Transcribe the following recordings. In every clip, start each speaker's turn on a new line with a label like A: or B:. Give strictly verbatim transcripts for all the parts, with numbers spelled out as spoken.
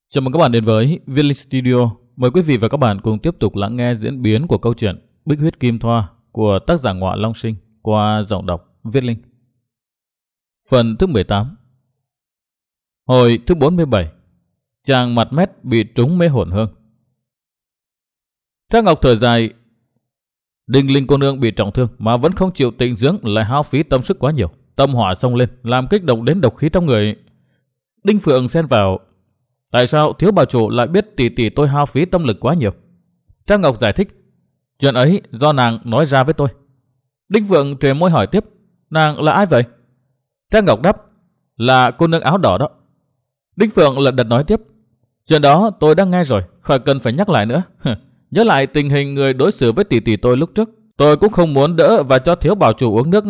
A: Chào mừng các bạn đến với Viết Linh Studio. Mời quý vị và các bạn cùng tiếp tục lắng nghe diễn biến của câu chuyện Bích Huyết Kim Thoa của tác giả Ngọa Long Sinh qua giọng đọc Viết Linh. Phần thứ mười tám. Hồi thứ bốn mươi bảy. Chàng mặt mét bị trúng mê hồn hương. Trang Ngọc thở dài. Đinh Linh cô nương bị trọng thương mà vẫn không chịu tịnh dưỡng, lại hao phí tâm sức quá nhiều. Tâm hỏa xông lên, làm kích động đến độc khí trong người. Đinh Phượng xen vào. Tại sao thiếu bà chủ lại biết tỷ tỷ tôi hao phí tâm lực quá nhiều? Trang Ngọc giải thích. Chuyện ấy do nàng nói ra với tôi. Đinh Phượng trề môi hỏi tiếp. Nàng là ai vậy? Trang Ngọc đáp. Là cô nương áo đỏ đó. Đinh Phượng lật đật nói tiếp. Chuyện đó tôi đã nghe rồi, khỏi cần phải nhắc lại nữa. Nhớ lại tình hình người đối xử với tỷ tỷ tôi lúc trước, tôi cũng không muốn đỡ và cho thiếu bảo chủ uống nước.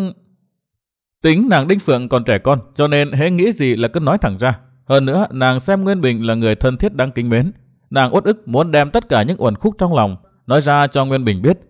A: Tính nàng Đinh Phượng còn trẻ con, cho nên hễ nghĩ gì là cứ nói thẳng ra. Hơn nữa, nàng xem Nguyên Bình là người thân thiết đáng kính mến. Nàng uất ức muốn đem tất cả những uẩn khúc trong lòng nói ra cho Nguyên Bình biết.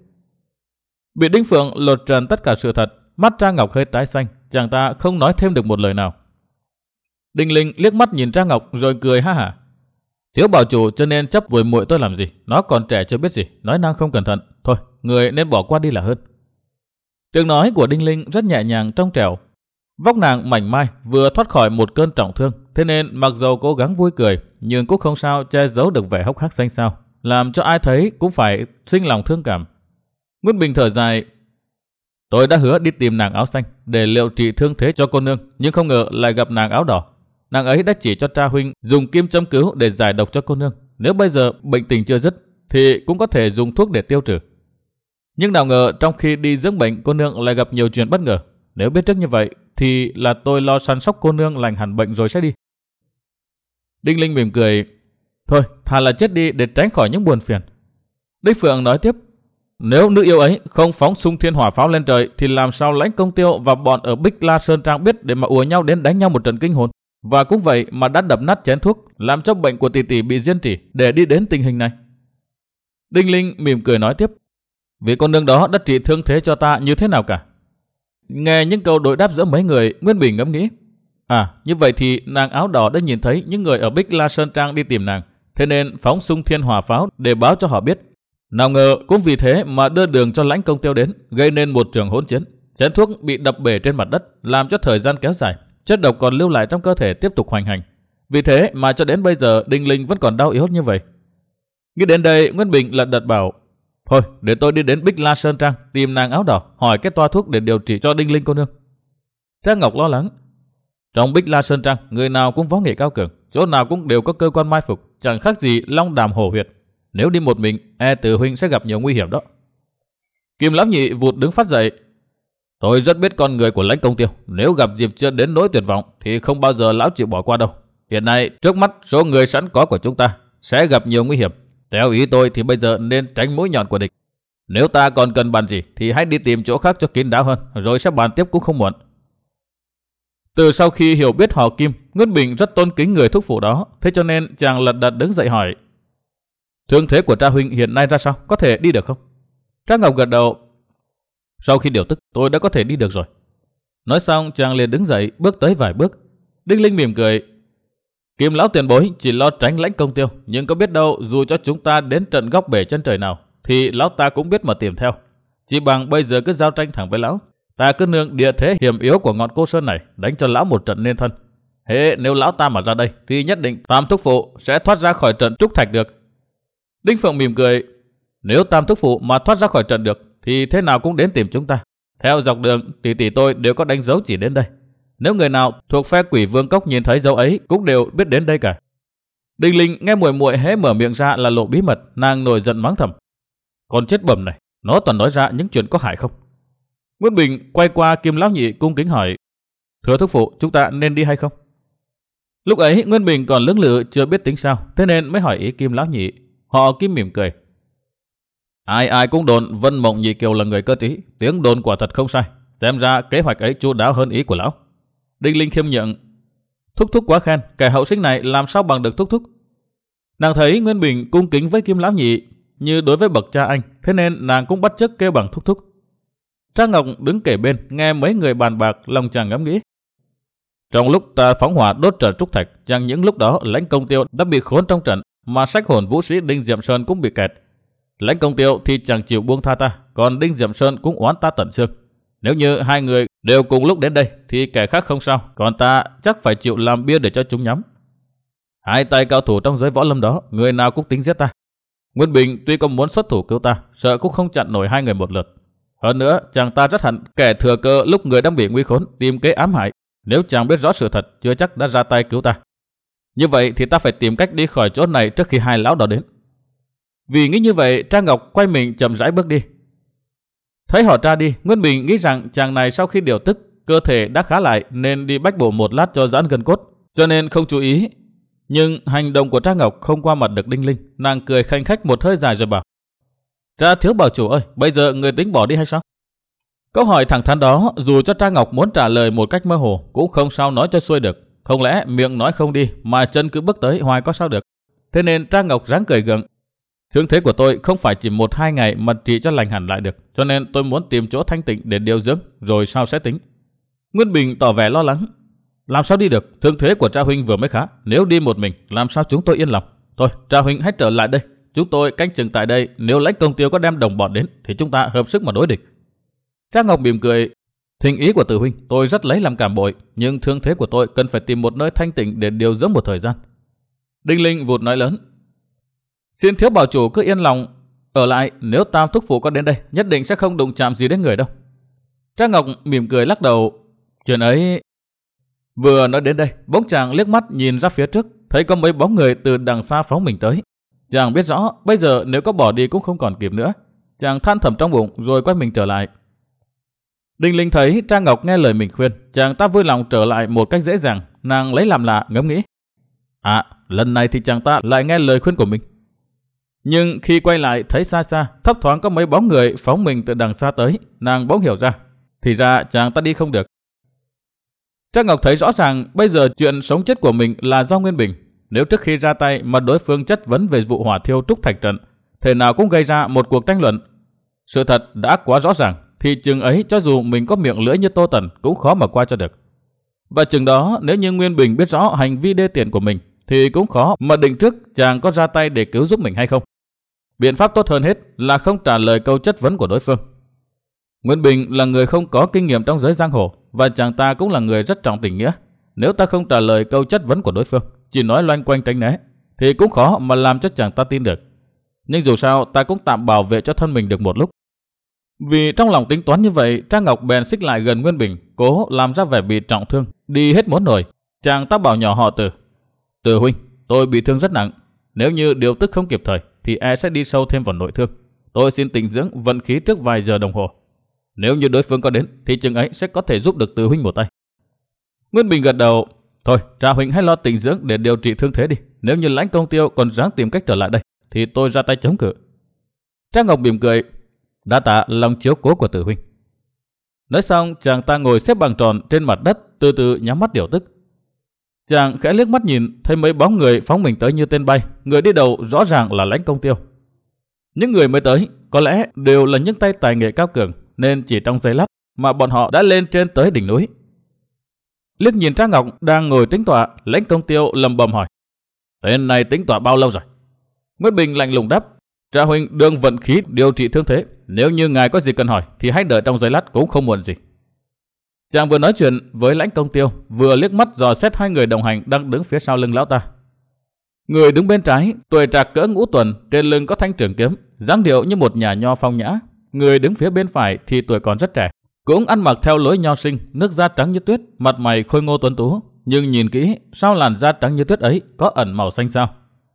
A: Bị Đinh Phượng lột trần tất cả sự thật, mắt Trang Ngọc hơi tái xanh, chàng ta không nói thêm được một lời nào. Đinh Linh liếc mắt nhìn Trang Ngọc rồi cười ha hả. Thiếu bảo chủ cho nên chấp với muội tôi làm gì, nó còn trẻ chưa biết gì, nói năng không cẩn thận. Thôi, người nên bỏ qua đi là hơn. Tiếng nói của Đinh Linh rất nhẹ nhàng trong trẻo. Vóc nàng mảnh mai, vừa thoát khỏi một cơn trọng thương, thế nên mặc dầu cố gắng vui cười, nhưng cũng không sao che giấu được vẻ hốc hác xanh xao, làm cho ai thấy cũng phải sinh lòng thương cảm. Nguyên Bình thở dài. Tôi đã hứa đi tìm nàng áo xanh để liệu trị thương thế cho cô nương, nhưng không ngờ lại gặp nàng áo đỏ. Nàng ấy đã chỉ cho Tra huynh dùng kim châm cứu để giải độc cho cô nương. Nếu bây giờ bệnh tình chưa dứt, thì cũng có thể dùng thuốc để tiêu trừ. Nhưng nào ngờ trong khi đi dưỡng bệnh, cô nương lại gặp nhiều chuyện bất ngờ. Nếu biết trước như vậy, thì là tôi lo săn sóc cô nương lành hẳn bệnh rồi sẽ đi. Đinh Linh mỉm cười. Thôi, thà là chết đi để tránh khỏi những buồn phiền. Đinh Phượng nói tiếp. Nếu nữ yêu ấy không phóng xung thiên hỏa pháo lên trời, thì làm sao Lãnh Công Tiêu và bọn ở Bích La Sơn Trang biết để mà ùa nhau đến đánh nhau một trận kinh hồn? Và cũng vậy mà đã đập nát chén thuốc, làm cho bệnh của tỷ tỷ bị diên trì để đi đến tình hình này. Đinh Linh mỉm cười nói tiếp. Vì con nương đó đã trị thương thế cho ta như thế nào cả? Nghe những câu đối đáp giữa mấy người, Nguyên Bình ngẫm nghĩ. À, như vậy thì nàng áo đỏ đã nhìn thấy những người ở Bích La Sơn Trang đi tìm nàng, thế nên phóng xung thiên hỏa pháo để báo cho họ biết. Nào ngờ cũng vì thế mà đưa đường cho Lãnh Công Tiêu đến, gây nên một trường hỗn chiến. Chén thuốc bị đập bể trên mặt đất, làm cho thời gian kéo dài, chất độc còn lưu lại trong cơ thể tiếp tục hoành hành. Vì thế mà cho đến bây giờ Đinh Linh vẫn còn đau yếu như vậy. Nghĩ đến đây, Nguyên Bình lật đật bảo. Thôi, để tôi đi đến Bích La Sơn Trang tìm nàng áo đỏ, hỏi cái toa thuốc để điều trị cho Đinh Linh cô nương. Trang Ngọc lo lắng. Trong Bích La Sơn Trang, người nào cũng võ nghệ cao cường, chỗ nào cũng đều có cơ quan mai phục, chẳng khác gì long đàm hổ huyệt. Nếu đi một mình, e tử huynh sẽ gặp nhiều nguy hiểm đó. Kim Lão Nhị vụt đứng phát dậy. Tôi rất biết con người của Lãnh Công Tiêu, nếu gặp dịp chưa đến nỗi tuyệt vọng thì không bao giờ lão chịu bỏ qua đâu. Hiện nay, trước mắt số người sẵn có của chúng ta sẽ gặp nhiều nguy hiểm. Theo ý tôi thì bây giờ nên tránh mũi nhọn của địch. Nếu ta còn cần bàn gì thì hãy đi tìm chỗ khác cho kín đáo hơn, rồi sẽ bàn tiếp cũng không muộn. Từ sau khi hiểu biết họ Kim, Nguyên Bình rất tôn kính người thúc phụ đó, thế cho nên chàng lật đật đứng dậy hỏi. Thương thế của Tra huynh hiện nay ra sao? Có thể đi được không? Trang Ngọc gật đầu. Sau khi điều tức, tôi đã có thể đi được rồi. Nói xong, chàng liền đứng dậy, bước tới vài bước. Đinh Linh mỉm cười. Kim lão tiền bối chỉ lo tránh Lãnh Công Tiêu, nhưng có biết đâu dù cho chúng ta đến trận góc bể chân trời nào, thì lão ta cũng biết mà tìm theo. Chỉ bằng bây giờ cứ giao tranh thẳng với lão, ta cứ nương địa thế hiểm yếu của ngọn Cô Sơn này, đánh cho lão một trận nên thân. Thế nếu lão ta mà ra đây, thì nhất định Tam Thúc Phụ sẽ thoát ra khỏi trận Trúc Thạch được. Đinh Phượng mỉm cười. Nếu Tam Thúc Phụ mà thoát ra khỏi trận được, thì thế nào cũng đến tìm chúng ta. Theo dọc đường, tỷ tỷ tôi đều có đánh dấu chỉ đến đây. Nếu người nào thuộc phe Quỷ Vương Cốc nhìn thấy dấu ấy cũng đều biết đến đây cả. Đinh Linh nghe muội muội hé mở miệng ra là lộ bí mật, nàng nổi giận mắng thầm. Con chết bẩm này, nó toàn nói ra những chuyện có hại không? Nguyên Bình quay qua Kim Lão Nhị cung kính hỏi. Thưa thúc phụ, chúng ta nên đi hay không? Lúc ấy Nguyên Bình còn lưỡng lự chưa biết tính sao, thế nên mới hỏi ý Kim Lão Nhị. Họ Kim mỉm cười. Ai ai cũng đồn Vân Mộng Nhị Kiều là người cơ trí, tiếng đồn quả thật không sai. Xem ra kế hoạch ấy chu đáo hơn ý của lão. Đinh Linh khiêm nhượng. Thúc thúc quá khen, kẻ hậu sinh này làm sao bằng được thúc thúc. Nàng thấy Nguyên Bình cung kính với Kim Lão Nhị như đối với bậc cha anh, thế nên nàng cũng bắt chước kêu bằng thúc thúc. Trang Ngọc đứng kề bên nghe mấy người bàn bạc, lòng chàng ngẫm nghĩ. Trong lúc ta phóng hỏa đốt trận trúc thạch, chẳng những lúc đó Lãnh Công Tiêu đã bị khốn trong trận, mà sách hồn vũ sĩ Đinh Diệm Sơn cũng bị kẹt. Lãnh Công Tiêu thì chẳng chịu buông tha ta, còn Đinh Diệm Sơn cũng oán ta tận xương. Nếu như hai người đều cùng lúc đến đây thì kẻ khác không sao, còn ta chắc phải chịu làm bia để cho chúng nhắm. Hai tay cao thủ trong giới võ lâm đó, người nào cũng tính giết ta. Nguyên Bình tuy có muốn xuất thủ cứu ta, sợ cũng không chặn nổi hai người một lượt. Hơn nữa, chàng ta rất hận kẻ thừa cơ lúc người đang bị nguy khốn tìm kế ám hại. Nếu chàng biết rõ sự thật, chưa chắc đã ra tay cứu ta. Như vậy thì ta phải tìm cách đi khỏi chỗ này trước khi hai lão đó đến. Vì nghĩ như vậy, Trang Ngọc quay mình chậm rãi bước đi. Thấy họ ra đi, Nguyên Bình nghĩ rằng chàng này sau khi điều tức, cơ thể đã khá lại nên đi bách bộ một lát cho giãn gân cốt, cho nên không chú ý. Nhưng hành động của Trang Ngọc không qua mặt được Đinh Linh, nàng cười khanh khách một hơi dài rồi bảo: "Cha thiếu bảo chủ ơi, bây giờ người tính bỏ đi hay sao?" Câu hỏi thẳng thắn đó, dù cho Trang Ngọc muốn trả lời một cách mơ hồ, cũng không sao nói cho xuôi được. Không lẽ miệng nói không đi mà chân cứ bước tới hoài có sao được? Thế nên Trang Ngọc ráng cười gượng: "Thương thế của tôi không phải chỉ một hai ngày mà trị cho lành hẳn lại được, cho nên tôi muốn tìm chỗ thanh tịnh để điều dưỡng, rồi sau sẽ tính." Nguyên Bình tỏ vẻ lo lắng: "Làm sao đi được? Thương thế của Tra huynh vừa mới khá, nếu đi một mình làm sao chúng tôi yên lòng? Thôi, Tra huynh hãy trở lại đây, chúng tôi canh chừng tại đây, nếu Lãnh Công Tiêu có đem đồng bọn đến thì chúng ta hợp sức mà đối địch." Trang Ngọc mỉm cười: "Thỉnh ý của Từ huynh, tôi rất lấy làm cảm bội, nhưng thương thế của tôi cần phải tìm một nơi thanh tịnh để điều dưỡng một thời gian." Đinh Linh vụt nói lớn: "Xin thiếu bảo chủ cứ yên lòng ở lại, nếu Tam thúc phụ có đến đây, nhất định sẽ không đụng chạm gì đến người đâu." Trang Ngọc mỉm cười lắc đầu: "Chuyện ấy..." Vừa nói đến đây, bỗng chàng liếc mắt nhìn ra phía trước, thấy có mấy bóng người từ đằng xa phóng mình tới. Chàng biết rõ bây giờ nếu có bỏ đi cũng không còn kịp nữa. Chàng than thầm trong bụng rồi quay mình trở lại. Đinh Linh thấy Trang Ngọc nghe lời mình khuyên, chàng ta vui lòng trở lại một cách dễ dàng. Nàng lấy làm lạ ngẫm nghĩ: À, lần này thì chàng ta lại nghe lời khuyên của mình. Nhưng khi quay lại thấy xa xa thấp thoáng có mấy bóng người phóng mình từ đằng xa tới, nàng bỗng hiểu ra, thì ra chàng ta đi không được. Trang Ngọc thấy rõ ràng bây giờ chuyện sống chết của mình là do Nguyên Bình. Nếu trước khi ra tay mà đối phương chất vấn về vụ hỏa thiêu trúc thạch trận, thể nào cũng gây ra một cuộc tranh luận. Sự thật đã quá rõ ràng, thì chừng ấy cho dù mình có miệng lưỡi như Tô Tần cũng khó mà qua cho được. Và chừng đó nếu như Nguyên Bình biết rõ hành vi đê tiện của mình, thì cũng khó mà định trước chàng có ra tay để cứu giúp mình hay không. Biện pháp tốt hơn hết là không trả lời câu chất vấn của đối phương. Nguyên Bình là người không có kinh nghiệm trong giới giang hồ, và chàng ta cũng là người rất trọng tình nghĩa. Nếu ta không trả lời câu chất vấn của đối phương, chỉ nói loanh quanh tránh né, thì cũng khó mà làm cho chàng ta tin được. Nhưng dù sao ta cũng tạm bảo vệ cho thân mình được một lúc. Vì trong lòng tính toán như vậy, Trang Ngọc bèn xích lại gần Nguyên Bình, cố làm ra vẻ bị trọng thương, đi hết muốn nổi. Chàng ta bảo nhỏ họ Từ: Từ huynh, tôi bị thương rất nặng, nếu như điều tức không kịp thời thì e sẽ đi sâu thêm vào nội thương. Tôi xin tĩnh dưỡng vận khí trước vài giờ đồng hồ. Nếu như đối phương có đến thì chừng ấy sẽ có thể giúp được Từ huynh một tay. Nguyên Bình gật đầu: Thôi, Trà huynh hãy lo tĩnh dưỡng để điều trị thương thế đi. Nếu như Lãnh Công Tiêu còn dám tìm cách trở lại đây thì tôi ra tay chống cự. Trang Ngọc mỉm cười: Đa tạ lòng chiếu cố của Từ huynh. Nói xong, chàng ta ngồi xếp bằng tròn trên mặt đất, từ từ nhắm mắt điều tức. Chàng khẽ liếc mắt nhìn, thấy mấy bóng người phóng mình tới như tên bay. Người đi đầu rõ ràng là Lãnh Công Tiêu. Những người mới tới có lẽ đều là những tay tài nghệ cao cường, nên chỉ trong giây lát mà bọn họ đã lên trên tới đỉnh núi. Liếc nhìn Trang Ngọc đang ngồi tĩnh tọa, Lãnh Công Tiêu lầm bầm hỏi: Tên này tĩnh tọa bao lâu rồi? Nguyễn Bình lạnh lùng đáp: Trà huynh đương vận khí điều trị thương thế, nếu như ngài có gì cần hỏi thì hãy đợi trong giây lát cũng không muộn gì. Chàng vừa nói chuyện với Lãnh Công Tiêu, vừa liếc mắt dò xét hai người đồng hành đang đứng phía sau lưng lão ta. Người đứng bên trái tuổi trạc cỡ ngũ tuần, trên lưng có thanh trường kiếm, dáng điệu như một nhà nho phong nhã. Người đứng phía bên phải thì tuổi còn rất trẻ, cũng ăn mặc theo lối nho sinh, nước da trắng như tuyết, mặt mày khôi ngô tuấn tú, nhưng nhìn kỹ, sau làn da trắng như tuyết ấy có ẩn màu xanh xao.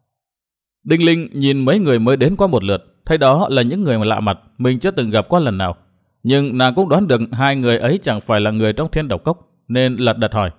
A: Đinh Linh nhìn mấy người mới đến qua một lượt, thấy đó là những người mà lạ mặt, mình chưa từng gặp qua lần nào. Nhưng nàng cũng đoán được hai người ấy chẳng phải là người trong Thiên Độc Cốc, nên lật đật hỏi: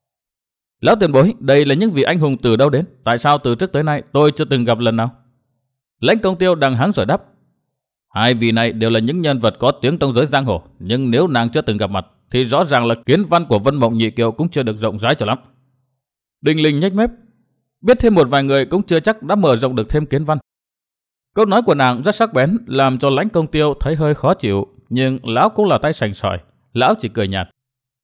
A: Lão tiền bối, đây là những vị anh hùng từ đâu đến? Tại sao từ trước tới nay tôi chưa từng gặp lần nào? Lãnh Công Tiêu đằng hắng rồi đáp: Hai vị này đều là những nhân vật có tiếng trong giới giang hồ, nhưng nếu nàng chưa từng gặp mặt thì rõ ràng là kiến văn của Vân Mộng Nhị Kiều cũng chưa được rộng rãi cho lắm. Đinh Linh nhếch mép: Biết thêm một vài người cũng chưa chắc đã mở rộng được thêm kiến văn. Câu nói của nàng rất sắc bén, làm cho Lãnh Công Tiêu thấy hơi khó chịu, nhưng lão cũng là tay sành sỏi, lão chỉ cười nhạt: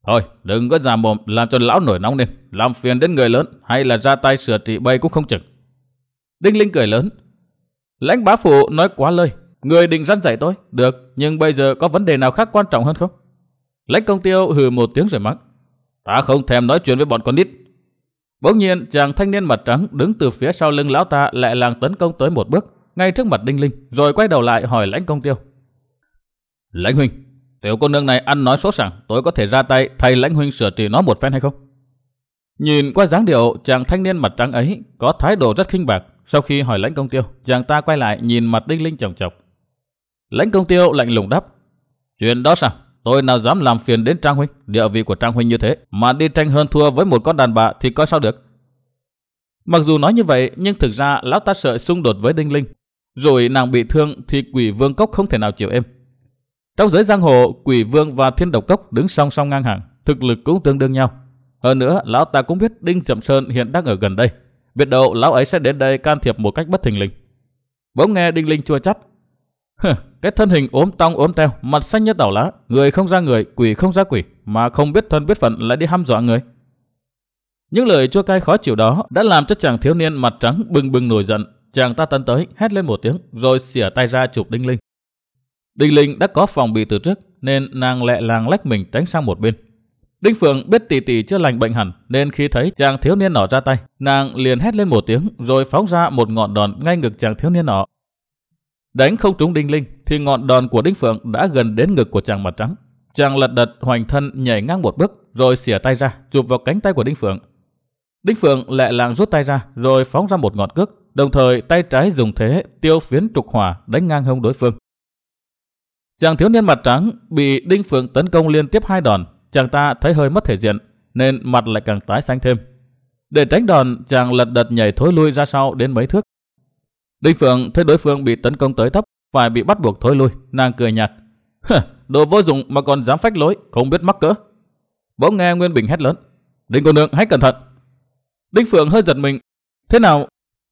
A: Thôi, đừng có giả mồm làm cho lão nổi nóng lên, làm phiền đến người lớn, hay là ra tay sửa trị bầy cũng không chừng. Đinh Linh cười lớn. Lãnh bá phụ nói quá lời, người định răn dạy tôi, được, nhưng bây giờ có vấn đề nào khác quan trọng hơn không? Lãnh Công Tiêu hừ một tiếng rồi mắng. Ta không thèm nói chuyện với bọn con nít. Bỗng nhiên chàng thanh niên mặt trắng đứng từ phía sau lưng lão ta lại làng tấn công tới một bước, ngay trước mặt Đinh Linh, rồi quay đầu lại hỏi Lãnh Công Tiêu. Lãnh huynh, tiểu cô nương này ăn nói sốt sắng, tôi có thể ra tay thay Lãnh huynh sửa trị nó một phen hay không? Nhìn qua dáng điệu chàng thanh niên mặt trắng ấy có thái độ rất khinh bạc. Sau khi hỏi Lãnh Công Tiêu, chàng ta quay lại nhìn mặt Đinh Linh chòng chọc. Lãnh Công Tiêu lạnh lùng đáp. Chuyện đó sao? Tôi nào dám làm phiền đến Trang huynh, địa vị của Trang huynh như thế, mà đi tranh hơn thua với một con đàn bà thì coi sao được. Mặc dù nói như vậy, nhưng thực ra lão ta sợ xung đột với Đinh Linh. Rồi nàng bị thương thì Quỷ Vương Cốc không thể nào chịu êm. Trong giới giang hồ, Quỷ Vương và Thiên Độc Cốc đứng song song ngang hàng, thực lực cũng tương đương nhau. Hơn nữa, lão ta cũng biết Đinh Dậm Sơn hiện đang ở gần đây. Biết đâu lão ấy sẽ đến đây can thiệp một cách bất thình lình. Bỗng nghe Đinh Linh chua chát. Cái thân hình ốm tong ốm teo, mặt xanh như tảo lá, người không ra người, quỷ không ra quỷ, mà không biết thân biết phận lại đi hăm dọa người. Những lời chua cay khó chịu đó đã làm cho chàng thiếu niên mặt trắng bừng bừng nổi giận. Chàng ta tấn tới, hét lên một tiếng, rồi xỉa tay ra chụp Đinh Linh. Đinh Linh đã có phòng bị từ trước, nên nàng lẹ làng lách mình tránh sang một bên. Đinh Phượng biết tỷ tỷ chưa lành bệnh hẳn, nên khi thấy chàng thiếu niên nọ ra tay, nàng liền hét lên một tiếng, rồi phóng ra một ngọn đòn ngay ngực chàng thiếu niên nọ. Đánh không trúng Đinh Linh, thì ngọn đòn của Đinh Phượng đã gần đến ngực của chàng mặt trắng. Chàng lật đật hoành thân nhảy ngang một bước, rồi xỉa tay ra, chụp vào cánh tay của Đinh Phượng. Đinh Phượng lẹ làng rút tay ra, rồi phóng ra một ngọn cước, đồng thời tay trái dùng thế tiêu phiến trục hỏa đánh ngang hông đối phương. Chàng thiếu niên mặt trắng bị Đinh Phượng tấn công liên tiếp hai đòn, chàng ta thấy hơi mất thể diện, nên mặt lại càng tái xanh thêm. Để tránh đòn, chàng lật đật nhảy thối lui ra sau đến mấy thước. Đinh Phượng thấy đối phương bị tấn công tới thấp, phải bị bắt buộc thối lui, nàng cười nhạt. Đồ vô dụng mà còn dám phách lối, không biết mắc cỡ. Bỗng nghe Nguyên Bình hét lớn. Đinh cô nương hãy cẩn thận. Đinh Phượng hơi giật mình. Thế nào?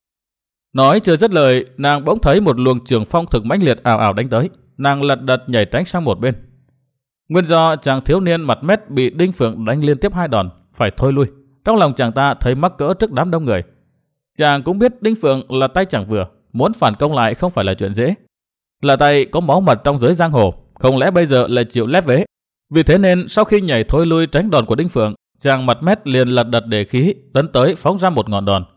A: Nói chưa dứt lời, nàng bỗng thấy một luồng trường phong thực mãnh liệt ảo ảo đánh tới. Nàng lật đật nhảy tránh sang một bên. Nguyên do chàng thiếu niên mặt mét bị Đinh Phượng đánh liên tiếp hai đòn, phải thôi lui. Trong lòng chàng ta thấy mắc cỡ trước đám đông người. Chàng cũng biết Đinh Phượng là tay chẳng vừa, muốn phản công lại không phải là chuyện dễ. Là tay có máu mật trong giới giang hồ, không lẽ bây giờ lại chịu lép vế. Vì thế nên sau khi nhảy thôi lui tránh đòn của Đinh Phượng, chàng mặt mét liền lật đật để khí tấn tới phóng ra một ngọn đòn.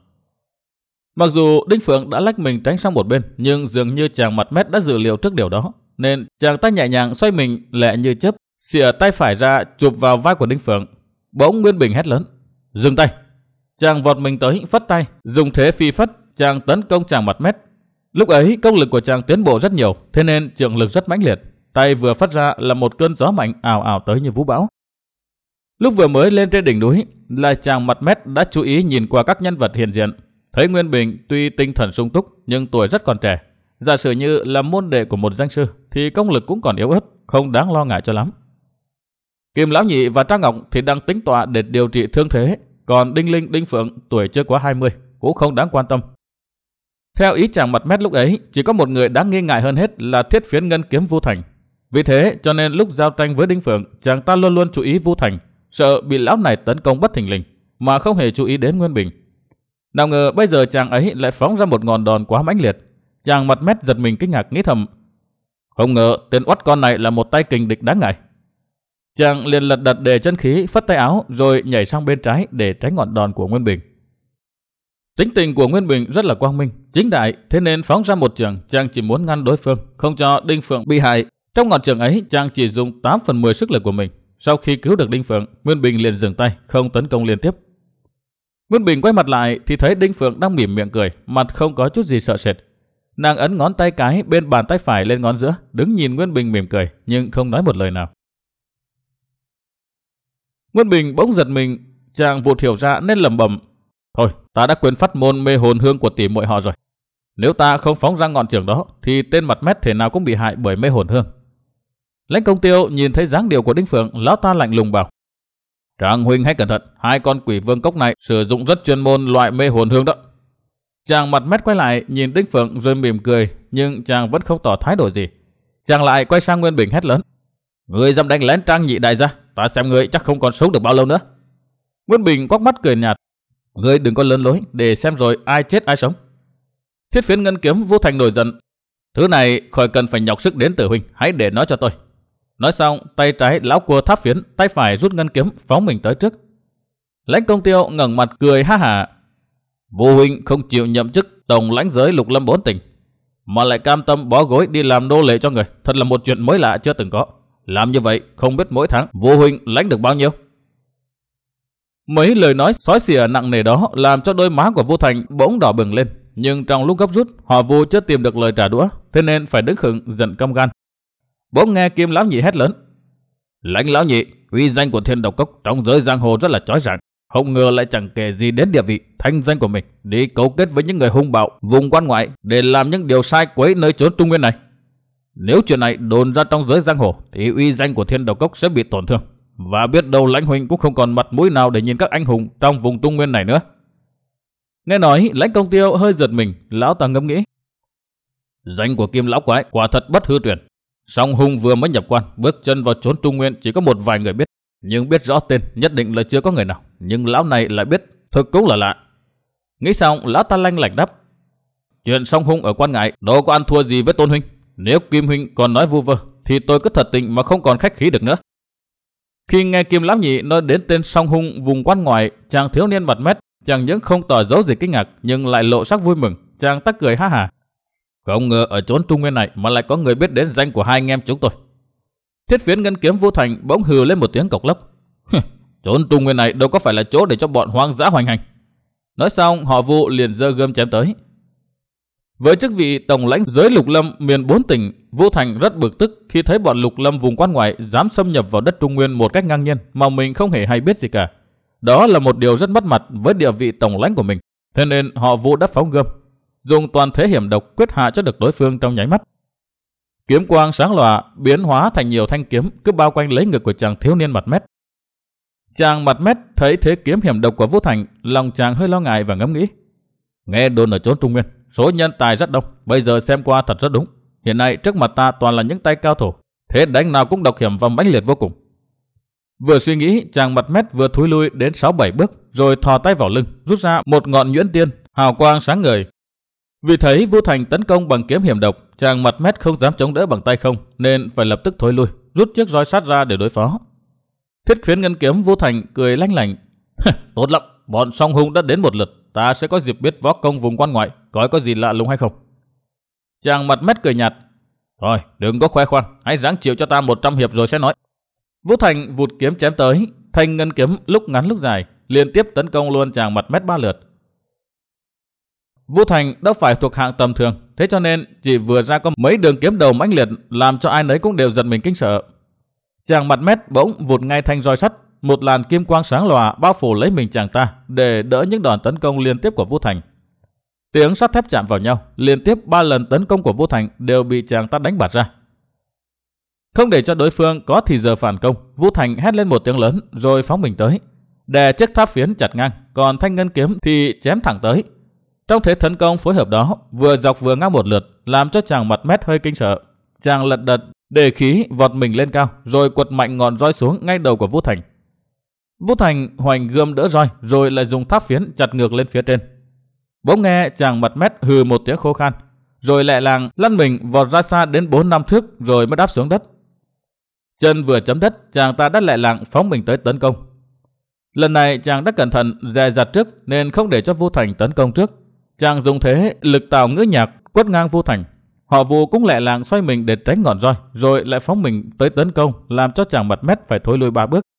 A: Mặc dù Đinh Phượng đã lách mình tránh sang một bên, nhưng dường như chàng mặt mét đã dự liệu trước điều đó, nên chàng ta nhẹ nhàng xoay mình lẹ như chớp, xỉa tay phải ra chụp vào vai của Đinh Phượng. Bỗng Nguyên Bình hét lớn. Dừng tay. Chàng vọt mình tới phất tay, dùng thế phi phất, chàng tấn công chàng mặt mét. Lúc ấy công lực của chàng tiến bộ rất nhiều, thế nên trường lực rất mãnh liệt. Tay vừa phát ra là một cơn gió mạnh ào ào tới như vũ bão. Lúc vừa mới lên trên đỉnh núi, là chàng mặt mét đã chú ý nhìn qua các nhân vật hiện diện. Thấy Nguyên Bình tuy tinh thần sung túc nhưng tuổi rất còn trẻ. Giả sử như là môn đệ của một danh sư thì công lực cũng còn yếu ớt, không đáng lo ngại cho lắm. Kim Lão Nhị và Trang Ngọc thì đang tính tọa để điều trị thương thế, còn Đinh Linh, Đinh Phượng tuổi chưa quá hai mươi cũng không đáng quan tâm. Theo ý chàng mặt mét lúc ấy, chỉ có một người đáng nghi ngại hơn hết là Thiết Phiến Ngân Kiếm Vu Thành. Vì thế cho nên lúc giao tranh với Đinh Phượng, chàng ta luôn luôn chú ý Vu Thành, sợ bị lão này tấn công bất thình lình, mà không hề chú ý đến Nguyên Bình. Nào ngờ bây giờ chàng ấy lại phóng ra một ngọn đòn quá mãnh liệt. Chàng mặt mét giật mình kinh ngạc nghĩ thầm, không ngờ tên oắt con này là một tay kình địch đáng ngại. Chàng liền lật đật để chân khí, phất tay áo rồi nhảy sang bên trái để tránh ngọn đòn của Nguyên Bình. Tính tình của Nguyên Bình rất là quang minh, chính đại, thế nên phóng ra một trường, chàng chỉ muốn ngăn đối phương, không cho Đinh Phượng bị hại. Trong ngọn trường ấy, chàng chỉ dùng tám phần mười sức lực của mình. Sau khi cứu được Đinh Phượng, Nguyên Bình liền dừng tay, không tấn công liên tiếp. Nguyên Bình quay mặt lại thì thấy Đinh Phượng đang mỉm miệng cười, mặt không có chút gì sợ sệt. Nàng ấn ngón tay cái bên bàn tay phải lên ngón giữa, đứng nhìn Nguyên Bình mỉm cười, nhưng không nói một lời nào. Nguyên Bình bỗng giật mình, chàng vụt hiểu ra nên lẩm bẩm, thôi, ta đã quên phát môn mê hồn hương của tỷ muội họ rồi. Nếu ta không phóng ra ngọn trường đó, thì tên mặt mét thể nào cũng bị hại bởi mê hồn hương. Lãnh Công Tiêu nhìn thấy dáng điệu của Đinh Phượng, lão ta lạnh lùng bảo, Trang huynh hãy cẩn thận, hai con quỷ vương cốc này sử dụng rất chuyên môn loại mê hồn hương đó. Chàng mặt mét quay lại nhìn Đinh Phượng rồi mỉm cười, nhưng chàng vẫn không tỏ thái độ gì. Chàng lại quay sang Nguyên Bình hét lớn, Người dám đánh lén Trang nhị đại gia, ta xem người chắc không còn sống được bao lâu nữa. Nguyễn Bình quắc mắt cười nhạt. Người đừng có lớn lối để xem rồi ai chết ai sống. Thiết Phiến ngân kiếm Vũ Thành nổi giận. Thứ này khỏi cần phải nhọc sức đến Tử huynh, hãy để nó cho tôi. Nói xong, tay trái lão cua Tháp Phiến, tay phải rút ngân kiếm phóng mình tới trước. Lãnh Công Tiêu ngẩng mặt cười ha hả. Vũ huynh không chịu nhậm chức tổng lãnh giới Lục Lâm bốn tỉnh, mà lại cam tâm bó gối đi làm nô lệ cho người, thật là một chuyện mới lạ chưa từng có. Làm như vậy không biết mỗi tháng Vũ huynh lãnh được bao nhiêu. Mấy lời nói xói xỉa nặng nề đó làm cho đôi má của Vũ Thành bỗng đỏ bừng lên, nhưng trong lúc gấp rút họ Vu chưa tìm được lời trả đũa, thế nên phải đứng khựng giận căm gan. Bỗng nghe Kim lão nhị hét lớn. Lãnh lão nhị, uy danh của Thiên Độc Cốc trong giới giang hồ rất là chói rạng, không ngờ lại chẳng kể gì đến địa vị thanh danh của mình, đi cấu kết với những người hung bạo vùng quan ngoại để làm những điều sai quấy nơi chốn Trung Nguyên này. Nếu chuyện này đồn ra trong giới giang hồ thì uy danh của Thiên Độc Cốc sẽ bị tổn thương, và biết đâu Lãnh huynh cũng không còn mặt mũi nào để nhìn các anh hùng trong vùng Trung Nguyên này nữa. Nghe nói, Lãnh Công Tiêu hơi giật mình, lão ta ngẫm nghĩ. Danh của Kim lão quái quả thật bất hư truyền. Song hùng vừa mới nhập quan, bước chân vào chốn Trung Nguyên chỉ có một vài người biết, nhưng biết rõ tên nhất định là chưa có người nào. Nhưng lão này lại biết, thực cũng là lạ. Nghĩ xong, lão ta lanh lảnh đáp. Chuyện Song hùng ở quan ngại đâu có ăn thua gì với Tôn huynh. Nếu Kim huynh còn nói vu vơ, thì tôi cứ thật tình mà không còn khách khí được nữa. Khi nghe Kim lão nhị nói đến tên Song hùng vùng quan ngoại, chàng thiếu niên mặt mét chẳng những không tỏ dấu gì kinh ngạc, nhưng lại lộ sắc vui mừng. Chàng tắc cười ha hả. Không ngờ ở chốn Trung Nguyên này mà lại có người biết đến danh của hai anh em chúng tôi. Thiết Phiến ngân kiếm Vũ Thành bỗng hừ lên một tiếng cộc lốc. Chốn Trung Nguyên này đâu có phải là chỗ để cho bọn hoang dã hoành hành. Nói xong họ Vu liền giơ gươm chém tới. Với chức vị tổng lãnh giới Lục Lâm miền bốn tỉnh, Vũ Thành rất bực tức khi thấy bọn Lục Lâm vùng quan ngoại dám xâm nhập vào đất Trung Nguyên một cách ngang nhiên mà mình không hề hay biết gì cả. Đó là một điều rất mất mặt với địa vị tổng lãnh của mình. Thế nên họ Vũ đã phóng gươm, dùng toàn thế hiểm độc quyết hạ cho được đối phương trong nháy mắt. Kiếm quang sáng lòa biến hóa thành nhiều thanh kiếm cứ bao quanh lấy ngực của chàng thiếu niên mặt mét. Chàng mặt mét thấy thế kiếm hiểm độc của Vũ Thành, lòng chàng hơi lo ngại và ngẫm nghĩ. Nghe đồn ở chốn Trung Nguyên, số nhân tài rất đông, bây giờ xem qua thật rất đúng. Hiện nay trước mặt ta toàn là những tay cao thủ, thế đánh nào cũng độc hiểm và mãnh liệt vô cùng. Vừa suy nghĩ, chàng mặt mét vừa thối lui đến sáu bảy bước, rồi thò tay vào lưng, rút ra một ngọn nhuyễn tiên, hào quang sáng ngời. Vì thấy Vũ Thành tấn công bằng kiếm hiểm độc, chàng mặt mét không dám chống đỡ bằng tay không, nên phải lập tức thối lui, rút chiếc roi sắt ra để đối phó. Thiết Phiến ngân kiếm Vũ Thành cười lanh lảnh. Tốt lắm, bọn Song hùng đã đến một lượt, ta sẽ có dịp biết võ công vùng quan ngoại, coi có gì lạ lùng hay không. Chàng mặt mét cười nhạt. Thôi, đừng có khoe khoang, hãy ráng chịu cho ta một trăm hiệp rồi sẽ nói. Vũ Thành vụt kiếm chém tới, thanh ngân kiếm lúc ngắn lúc dài, liên tiếp tấn công luôn chàng mặt mét ba lượt. Vũ Thành đâu phải thuộc hạng tầm thường, thế cho nên chỉ vừa ra có mấy đường kiếm đầu mãnh liệt làm cho ai nấy cũng đều giật mình kinh sợ. Chàng mặt mét bỗng vụt ngay thanh roi sắt, một làn kim quang sáng lòa bao phủ lấy mình chàng ta để đỡ những đòn tấn công liên tiếp của Vũ Thành. Tiếng sắt thép chạm vào nhau, liên tiếp ba lần tấn công của Vũ Thành đều bị chàng ta đánh bạt ra. Không để cho đối phương có thì giờ phản công, Vũ Thành hét lên một tiếng lớn rồi phóng mình tới, đè chiếc tháp phiến chặt ngang, còn thanh ngân kiếm thì chém thẳng tới. Trong thế tấn công phối hợp đó, vừa dọc vừa ngang một lượt, làm cho chàng mặt mét hơi kinh sợ. Chàng lật đật để khí vọt mình lên cao, rồi quật mạnh ngọn roi xuống ngay đầu của Vũ Thành. Vũ Thành hoành gươm đỡ roi, rồi lại dùng tháp phiến chặt ngược lên phía trên. Bỗng nghe chàng mặt mét hừ một tiếng khô khan, rồi lẹ làng lăn mình vọt ra xa đến bốn năm thước, rồi mới đáp xuống đất. Chân vừa chấm đất, chàng ta đã lẹ làng phóng mình tới tấn công. Lần này chàng đã cẩn thận dè dặt trước nên không để cho Vũ Thành tấn công trước. Chàng dùng thế lực tào ngữ nhạc quất ngang Vũ Thành. Họ Vũ cũng lẹ làng xoay mình để tránh ngọn roi, rồi lại phóng mình tới tấn công, làm cho chàng mặt mét phải thối lui ba bước.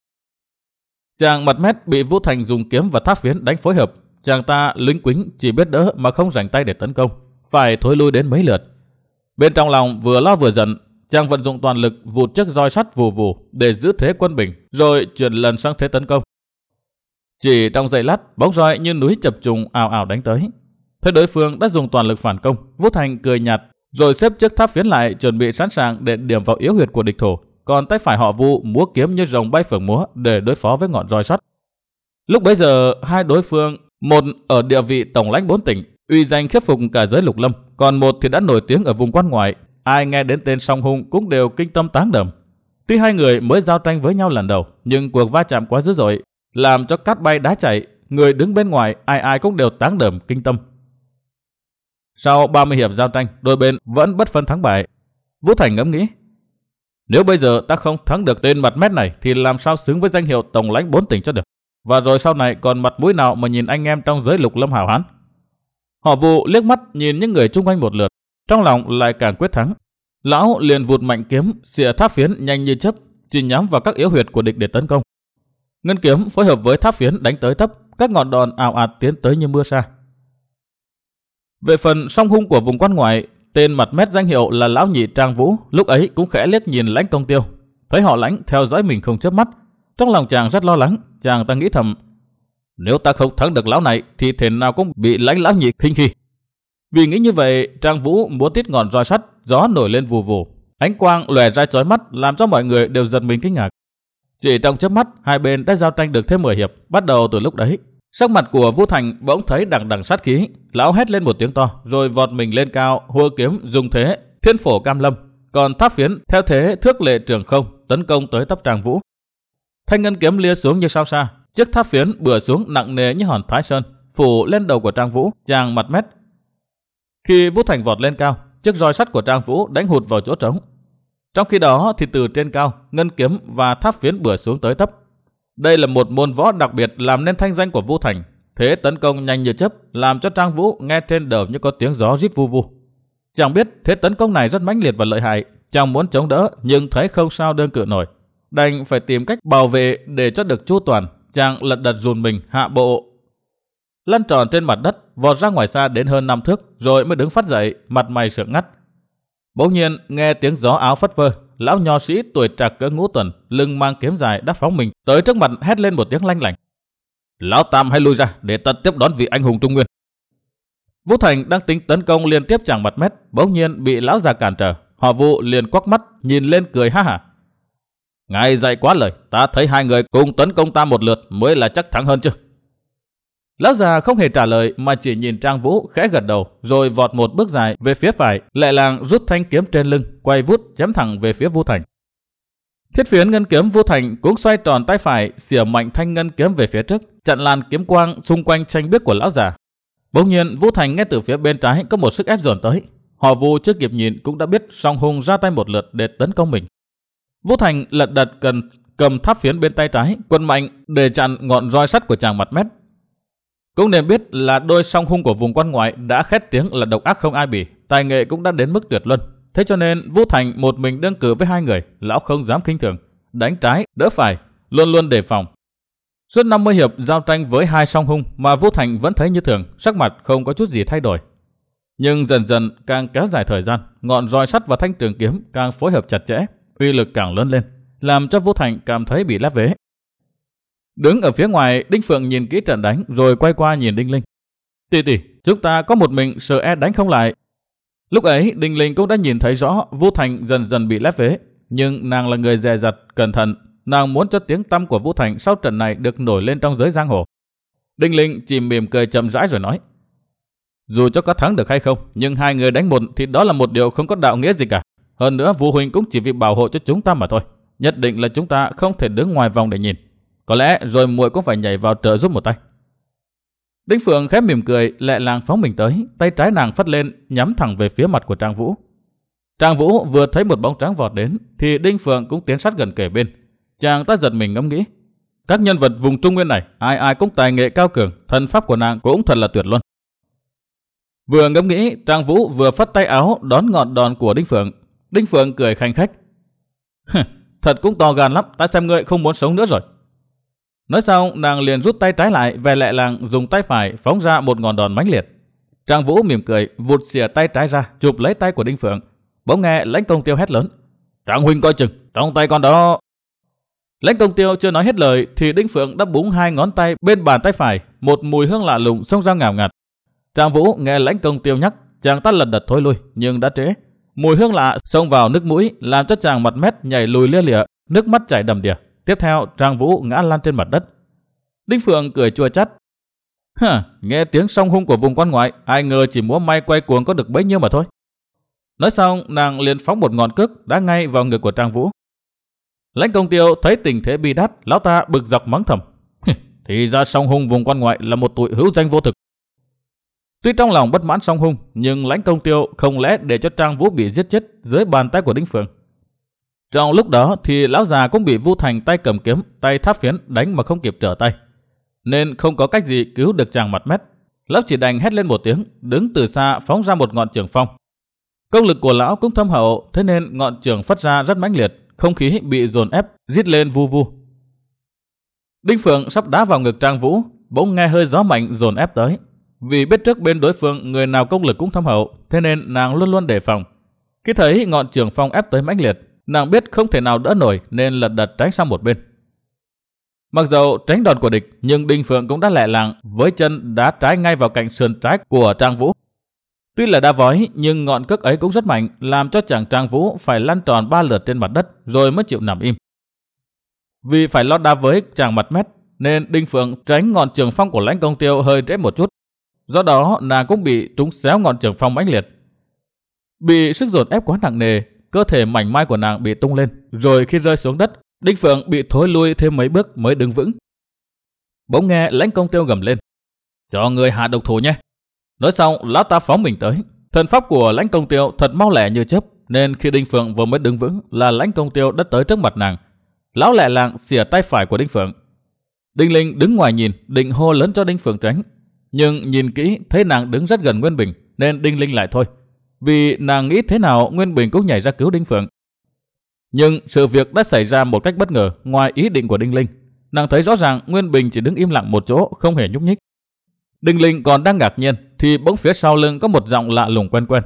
A: Chàng mặt mét bị Vũ Thành dùng kiếm và tháp phiến đánh phối hợp. Chàng ta lính quính chỉ biết đỡ mà không rảnh tay để tấn công, phải thối lui đến mấy lượt. Bên trong lòng vừa lo vừa giận, chàng vận dụng toàn lực vụt chiếc roi sắt vù vù để giữ thế quân bình, rồi chuyển lần sang thế tấn công. Chỉ trong giây lát, bóng roi như núi chập trùng ào ào đánh tới. Thấy đối phương đã dùng toàn lực phản công, Vũ Thành cười nhạt, rồi xếp chiếc tháp phiến lại chuẩn bị sẵn sàng để điểm vào yếu huyệt của địch thủ. Còn tay phải họ Vu múa kiếm như rồng bay phượng múa để đối phó với ngọn roi sắt. Lúc bấy giờ hai đối phương, một ở địa vị tổng lãnh bốn tỉnh, uy danh khiếp phục cả giới Lục Lâm, còn một thì đã nổi tiếng ở vùng quan ngoại, ai nghe đến tên Song hùng cũng đều kinh tâm táng đờm. Tuy hai người mới giao tranh với nhau lần đầu, nhưng cuộc va chạm quá dữ dội, làm cho cát bay đá chạy, người đứng bên ngoài ai ai cũng đều táng đờm kinh tâm. Sau ba mươi hiệp giao tranh, đôi bên vẫn bất phân thắng bại. Vũ Thành ngẫm nghĩ, nếu bây giờ ta không thắng được tên mặt mét này thì làm sao xứng với danh hiệu tổng lãnh bốn tỉnh cho được. Và rồi sau này còn mặt mũi nào mà nhìn anh em trong giới lục lâm hào hán. Họ Vụ liếc mắt nhìn những người chung quanh một lượt, trong lòng lại càng quyết thắng. Lão liền vụt mạnh kiếm, xịa tháp phiến nhanh như chớp, chỉ nhắm vào các yếu huyệt của địch để tấn công. Ngân kiếm phối hợp với tháp phiến đánh tới tấp, các ngọn đòn ào ạt tiến tới như mưa sa. Về phần song hung của vùng quan ngoại, tên mặt mét danh hiệu là lão nhị Trang Vũ lúc ấy cũng khẽ liếc nhìn Lãnh Công Tiêu, thấy họ Lãnh theo dõi mình không chớp mắt, trong lòng chàng rất lo lắng. Chàng ta nghĩ thầm, nếu ta không thắng được lão này thì thế nào cũng bị Lãnh lão nhị khinh khi. Vì nghĩ như vậy, Trang Vũ múa tiết ngọn roi sắt, gió nổi lên vù vù, ánh quang lòe ra chói mắt làm cho mọi người đều giật mình kinh ngạc. Chỉ trong chớp mắt, hai bên đã giao tranh được thêm mười hiệp. Bắt đầu từ lúc đấy, sắc mặt của Vũ Thành bỗng thấy đằng đằng sát khí. Lão hét lên một tiếng to, rồi vọt mình lên cao, hua kiếm dùng thế thiên phổ cam lâm, còn tháp phiến theo thế thước lệ trường không tấn công tới tấp Trang Vũ. Thanh ngân kiếm lia xuống như sao xa, chiếc tháp phiến bừa xuống nặng nề như hòn Thái Sơn, phủ lên đầu của Trang Vũ, chàng mặt mét. Khi Vũ Thành vọt lên cao, chiếc roi sắt của Trang Vũ đánh hụt vào chỗ trống. Trong khi đó thì từ trên cao, ngân kiếm và tháp phiến bừa xuống tới tấp. Đây là một môn võ đặc biệt làm nên thanh danh của Vũ Thành. Thế tấn công nhanh như chớp, làm cho Trang Vũ nghe trên đầu như có tiếng gió rít vu vu. Chàng biết thế tấn công này rất mãnh liệt và lợi hại, chàng muốn chống đỡ nhưng thấy không sao đơn cự nổi, đành phải tìm cách bảo vệ để cho được chu toàn. Chàng lật đật dùn mình hạ bộ, lăn tròn trên mặt đất, vọt ra ngoài xa đến hơn năm thước, rồi mới đứng phát dậy, mặt mày sượng ngắt. Bỗng nhiên nghe tiếng gió áo phất phơ, lão nho sĩ tuổi trạc cỡ ngũ tuần, lưng mang kiếm dài đã phóng mình tới trước mặt, hét lên một tiếng lanh lảnh: Lão Tam hãy lui ra để ta tiếp đón vị anh hùng Trung Nguyên. Vũ Thành đang tính tấn công liên tiếp chàng mặt mét, bỗng nhiên bị lão già cản trở. Họ Vụ liền quắc mắt nhìn lên cười ha hả: Ngài dạy quá lời, ta thấy hai người cùng tấn công ta một lượt mới là chắc thắng hơn chứ. Lão già không hề trả lời mà chỉ nhìn Trang Vũ khẽ gật đầu, rồi vọt một bước dài về phía phải, lẹ làng rút thanh kiếm trên lưng, quay vút chém thẳng về phía Vũ Thành. Thiết phiến ngân kiếm Vũ Thành cũng xoay tròn tay phải, xỉa mạnh thanh ngân kiếm về phía trước, chặn làn kiếm quang xung quanh tranh biếc của lão già. Bỗng nhiên Vũ Thành nghe từ phía bên trái có một sức ép dồn tới. Họ Vu chưa kịp nhìn cũng đã biết song hung ra tay một lượt để tấn công mình. Vũ Thành lật đật cần cầm tháp phiến bên tay trái, quần mạnh để chặn ngọn roi sắt của chàng mặt mét. Cũng nên biết là đôi song hung của vùng quan ngoại đã khét tiếng là độc ác không ai bì, tài nghệ cũng đã đến mức tuyệt luân. Thế cho nên Vũ Thành một mình đương cử với hai người, lão không dám khinh thường, đánh trái đỡ phải, luôn luôn đề phòng. Suốt năm mươi hiệp giao tranh với hai song hung mà Vũ Thành vẫn thấy như thường, sắc mặt không có chút gì thay đổi. Nhưng dần dần càng kéo dài thời gian, ngọn roi sắt và thanh trường kiếm càng phối hợp chặt chẽ, uy lực càng lớn lên, làm cho Vũ Thành cảm thấy bị lép vế. Đứng ở phía ngoài, Đinh Phượng nhìn kỹ trận đánh rồi quay qua nhìn Đinh Linh. Tỷ tỷ, chúng ta có một mình sợ e đánh không lại. Lúc ấy Đinh Linh cũng đã nhìn thấy rõ Vũ Thành dần dần bị lép vế, nhưng nàng là người dè dặt, cẩn thận, nàng muốn cho tiếng tăm của Vũ Thành sau trận này được nổi lên trong giới giang hồ. Đinh Linh chỉ mỉm cười chậm rãi rồi nói: Dù cho có thắng được hay không, nhưng hai người đánh một thì đó là một điều không có đạo nghĩa gì cả. Hơn nữa Vũ huynh cũng chỉ vì bảo hộ cho chúng ta mà thôi. Nhất định là chúng ta không thể đứng ngoài vòng để nhìn. Có lẽ rồi muội cũng phải nhảy vào trợ giúp một tay. Đinh Phượng khẽ mỉm cười, lẹ làng phóng mình tới, tay trái nàng phất lên nhắm thẳng về phía mặt của Trang Vũ. Trang Vũ vừa thấy một bóng trắng vọt đến thì Đinh Phượng cũng tiến sát gần kề bên. Chàng ta giật mình ngẫm nghĩ, các nhân vật vùng Trung Nguyên này ai ai cũng tài nghệ cao cường, thân pháp của nàng cũng thật là tuyệt luân. Vừa ngẫm nghĩ, Trang Vũ vừa phất tay áo đón ngọn đòn của Đinh Phượng. Đinh Phượng cười khanh khách: Thật cũng to gan lắm, ta xem ngươi không muốn sống nữa rồi. Nói xong nàng liền rút tay trái lại, về lẹ làng dùng tay phải phóng ra một ngọn đòn mãnh liệt. Trang Vũ mỉm cười vụt xỉa tay trái ra, chụp lấy tay của Đinh Phượng. Bỗng nghe Lãnh Công Tiêu hét lớn: Trang huynh coi chừng, trong tay con đó. Lãnh Công Tiêu chưa nói hết lời thì Đinh Phượng đã búng hai ngón tay bên bàn tay phải, một mùi hương lạ lùng xông ra ngào ngạt. Trang Vũ nghe Lãnh Công Tiêu nhắc, chàng ta lật đật thối lui, nhưng đã trễ. Mùi hương lạ xông vào nước mũi, làm cho chàng mặt mét nhảy lùi lia lịa, nước mắt chảy đầm đìa. Tiếp theo Trang Vũ ngã lăn trên mặt đất. Đinh Phượng cười chua chát: Hả, nghe tiếng song hung của vùng quan ngoại, ai ngờ chỉ múa may quay cuồng có được bấy nhiêu mà thôi. Nói xong nàng liền phóng một ngọn cước đá ngay vào ngực của Trang Vũ. Lãnh Công Tiêu thấy tình thế bi đát, lão ta bực dọc mắng thầm. Thì ra Song Hung vùng quan ngoại là một tụi hữu danh vô thực. Tuy trong lòng bất mãn Song Hung, nhưng Lãnh Công Tiêu không lẽ để cho Trang Vũ bị giết chết dưới bàn tay của Đinh Phượng. Trong lúc đó thì lão già cũng bị Vu Thành tay cầm kiếm, tay tháp phiến đánh mà không kịp trở tay, nên không có cách gì cứu được chàng mặt mét. Lão chỉ đành hét lên một tiếng, đứng từ xa phóng ra một ngọn trường phong. Công lực của lão cũng thâm hậu, thế nên ngọn trường phát ra rất mãnh liệt, không khí bị dồn ép, rít lên vu vu. Đinh Phượng sắp đá vào ngực Trang Vũ, bỗng nghe hơi gió mạnh dồn ép tới. Vì biết trước bên đối phương người nào công lực cũng thâm hậu, thế nên nàng luôn luôn đề phòng. Khi thấy ngọn trường phong ép tới mãnh liệt, nàng biết không thể nào đỡ nổi nên lật đật tránh sang một bên. Mặc dầu tránh đòn của địch, nhưng Đinh Phượng cũng đã lẹ làng với chân đá trái ngay vào cạnh sườn trái của Trang Vũ. Tuy là đá vói, nhưng ngọn cước ấy cũng rất mạnh, làm cho chàng Trang Vũ phải lăn tròn ba lượt trên mặt đất rồi mới chịu nằm im. Vì phải lót đá với chàng mặt mét, nên Đinh Phượng tránh ngọn trường phong của Lãnh Công Tiêu hơi trễ một chút. Do đó nàng cũng bị trúng xéo ngọn trường phong mãnh liệt. Bị sức dồn ép quá nặng nề, cơ thể mảnh mai của nàng bị tung lên, rồi khi rơi xuống đất, Đinh Phượng bị thối lui thêm mấy bước mới đứng vững. Bỗng nghe Lãnh Công Tiêu gầm lên: "Cho người hạ độc thủ nhé!" Nói xong, lão ta phóng mình tới. Thần pháp của Lãnh Công Tiêu thật mau lẹ như chớp, nên khi Đinh Phượng vừa mới đứng vững là Lãnh Công Tiêu đã tới trước mặt nàng. Lão lẹ làng xỉa tay phải của Đinh Phượng. Đinh Linh đứng ngoài nhìn, định hô lớn cho Đinh Phượng tránh, nhưng nhìn kỹ thấy nàng đứng rất gần Nguyên Bình, nên Đinh Linh lại thôi, vì nàng nghĩ thế nào Nguyên Bình cũng nhảy ra cứu Đinh Phượng. Nhưng sự việc đã xảy ra một cách bất ngờ, ngoài ý định của Đinh Linh. Nàng thấy rõ ràng Nguyên Bình chỉ đứng im lặng một chỗ, không hề nhúc nhích. Đinh Linh còn đang ngạc nhiên thì bỗng phía sau lưng có một giọng lạ lùng quen quen: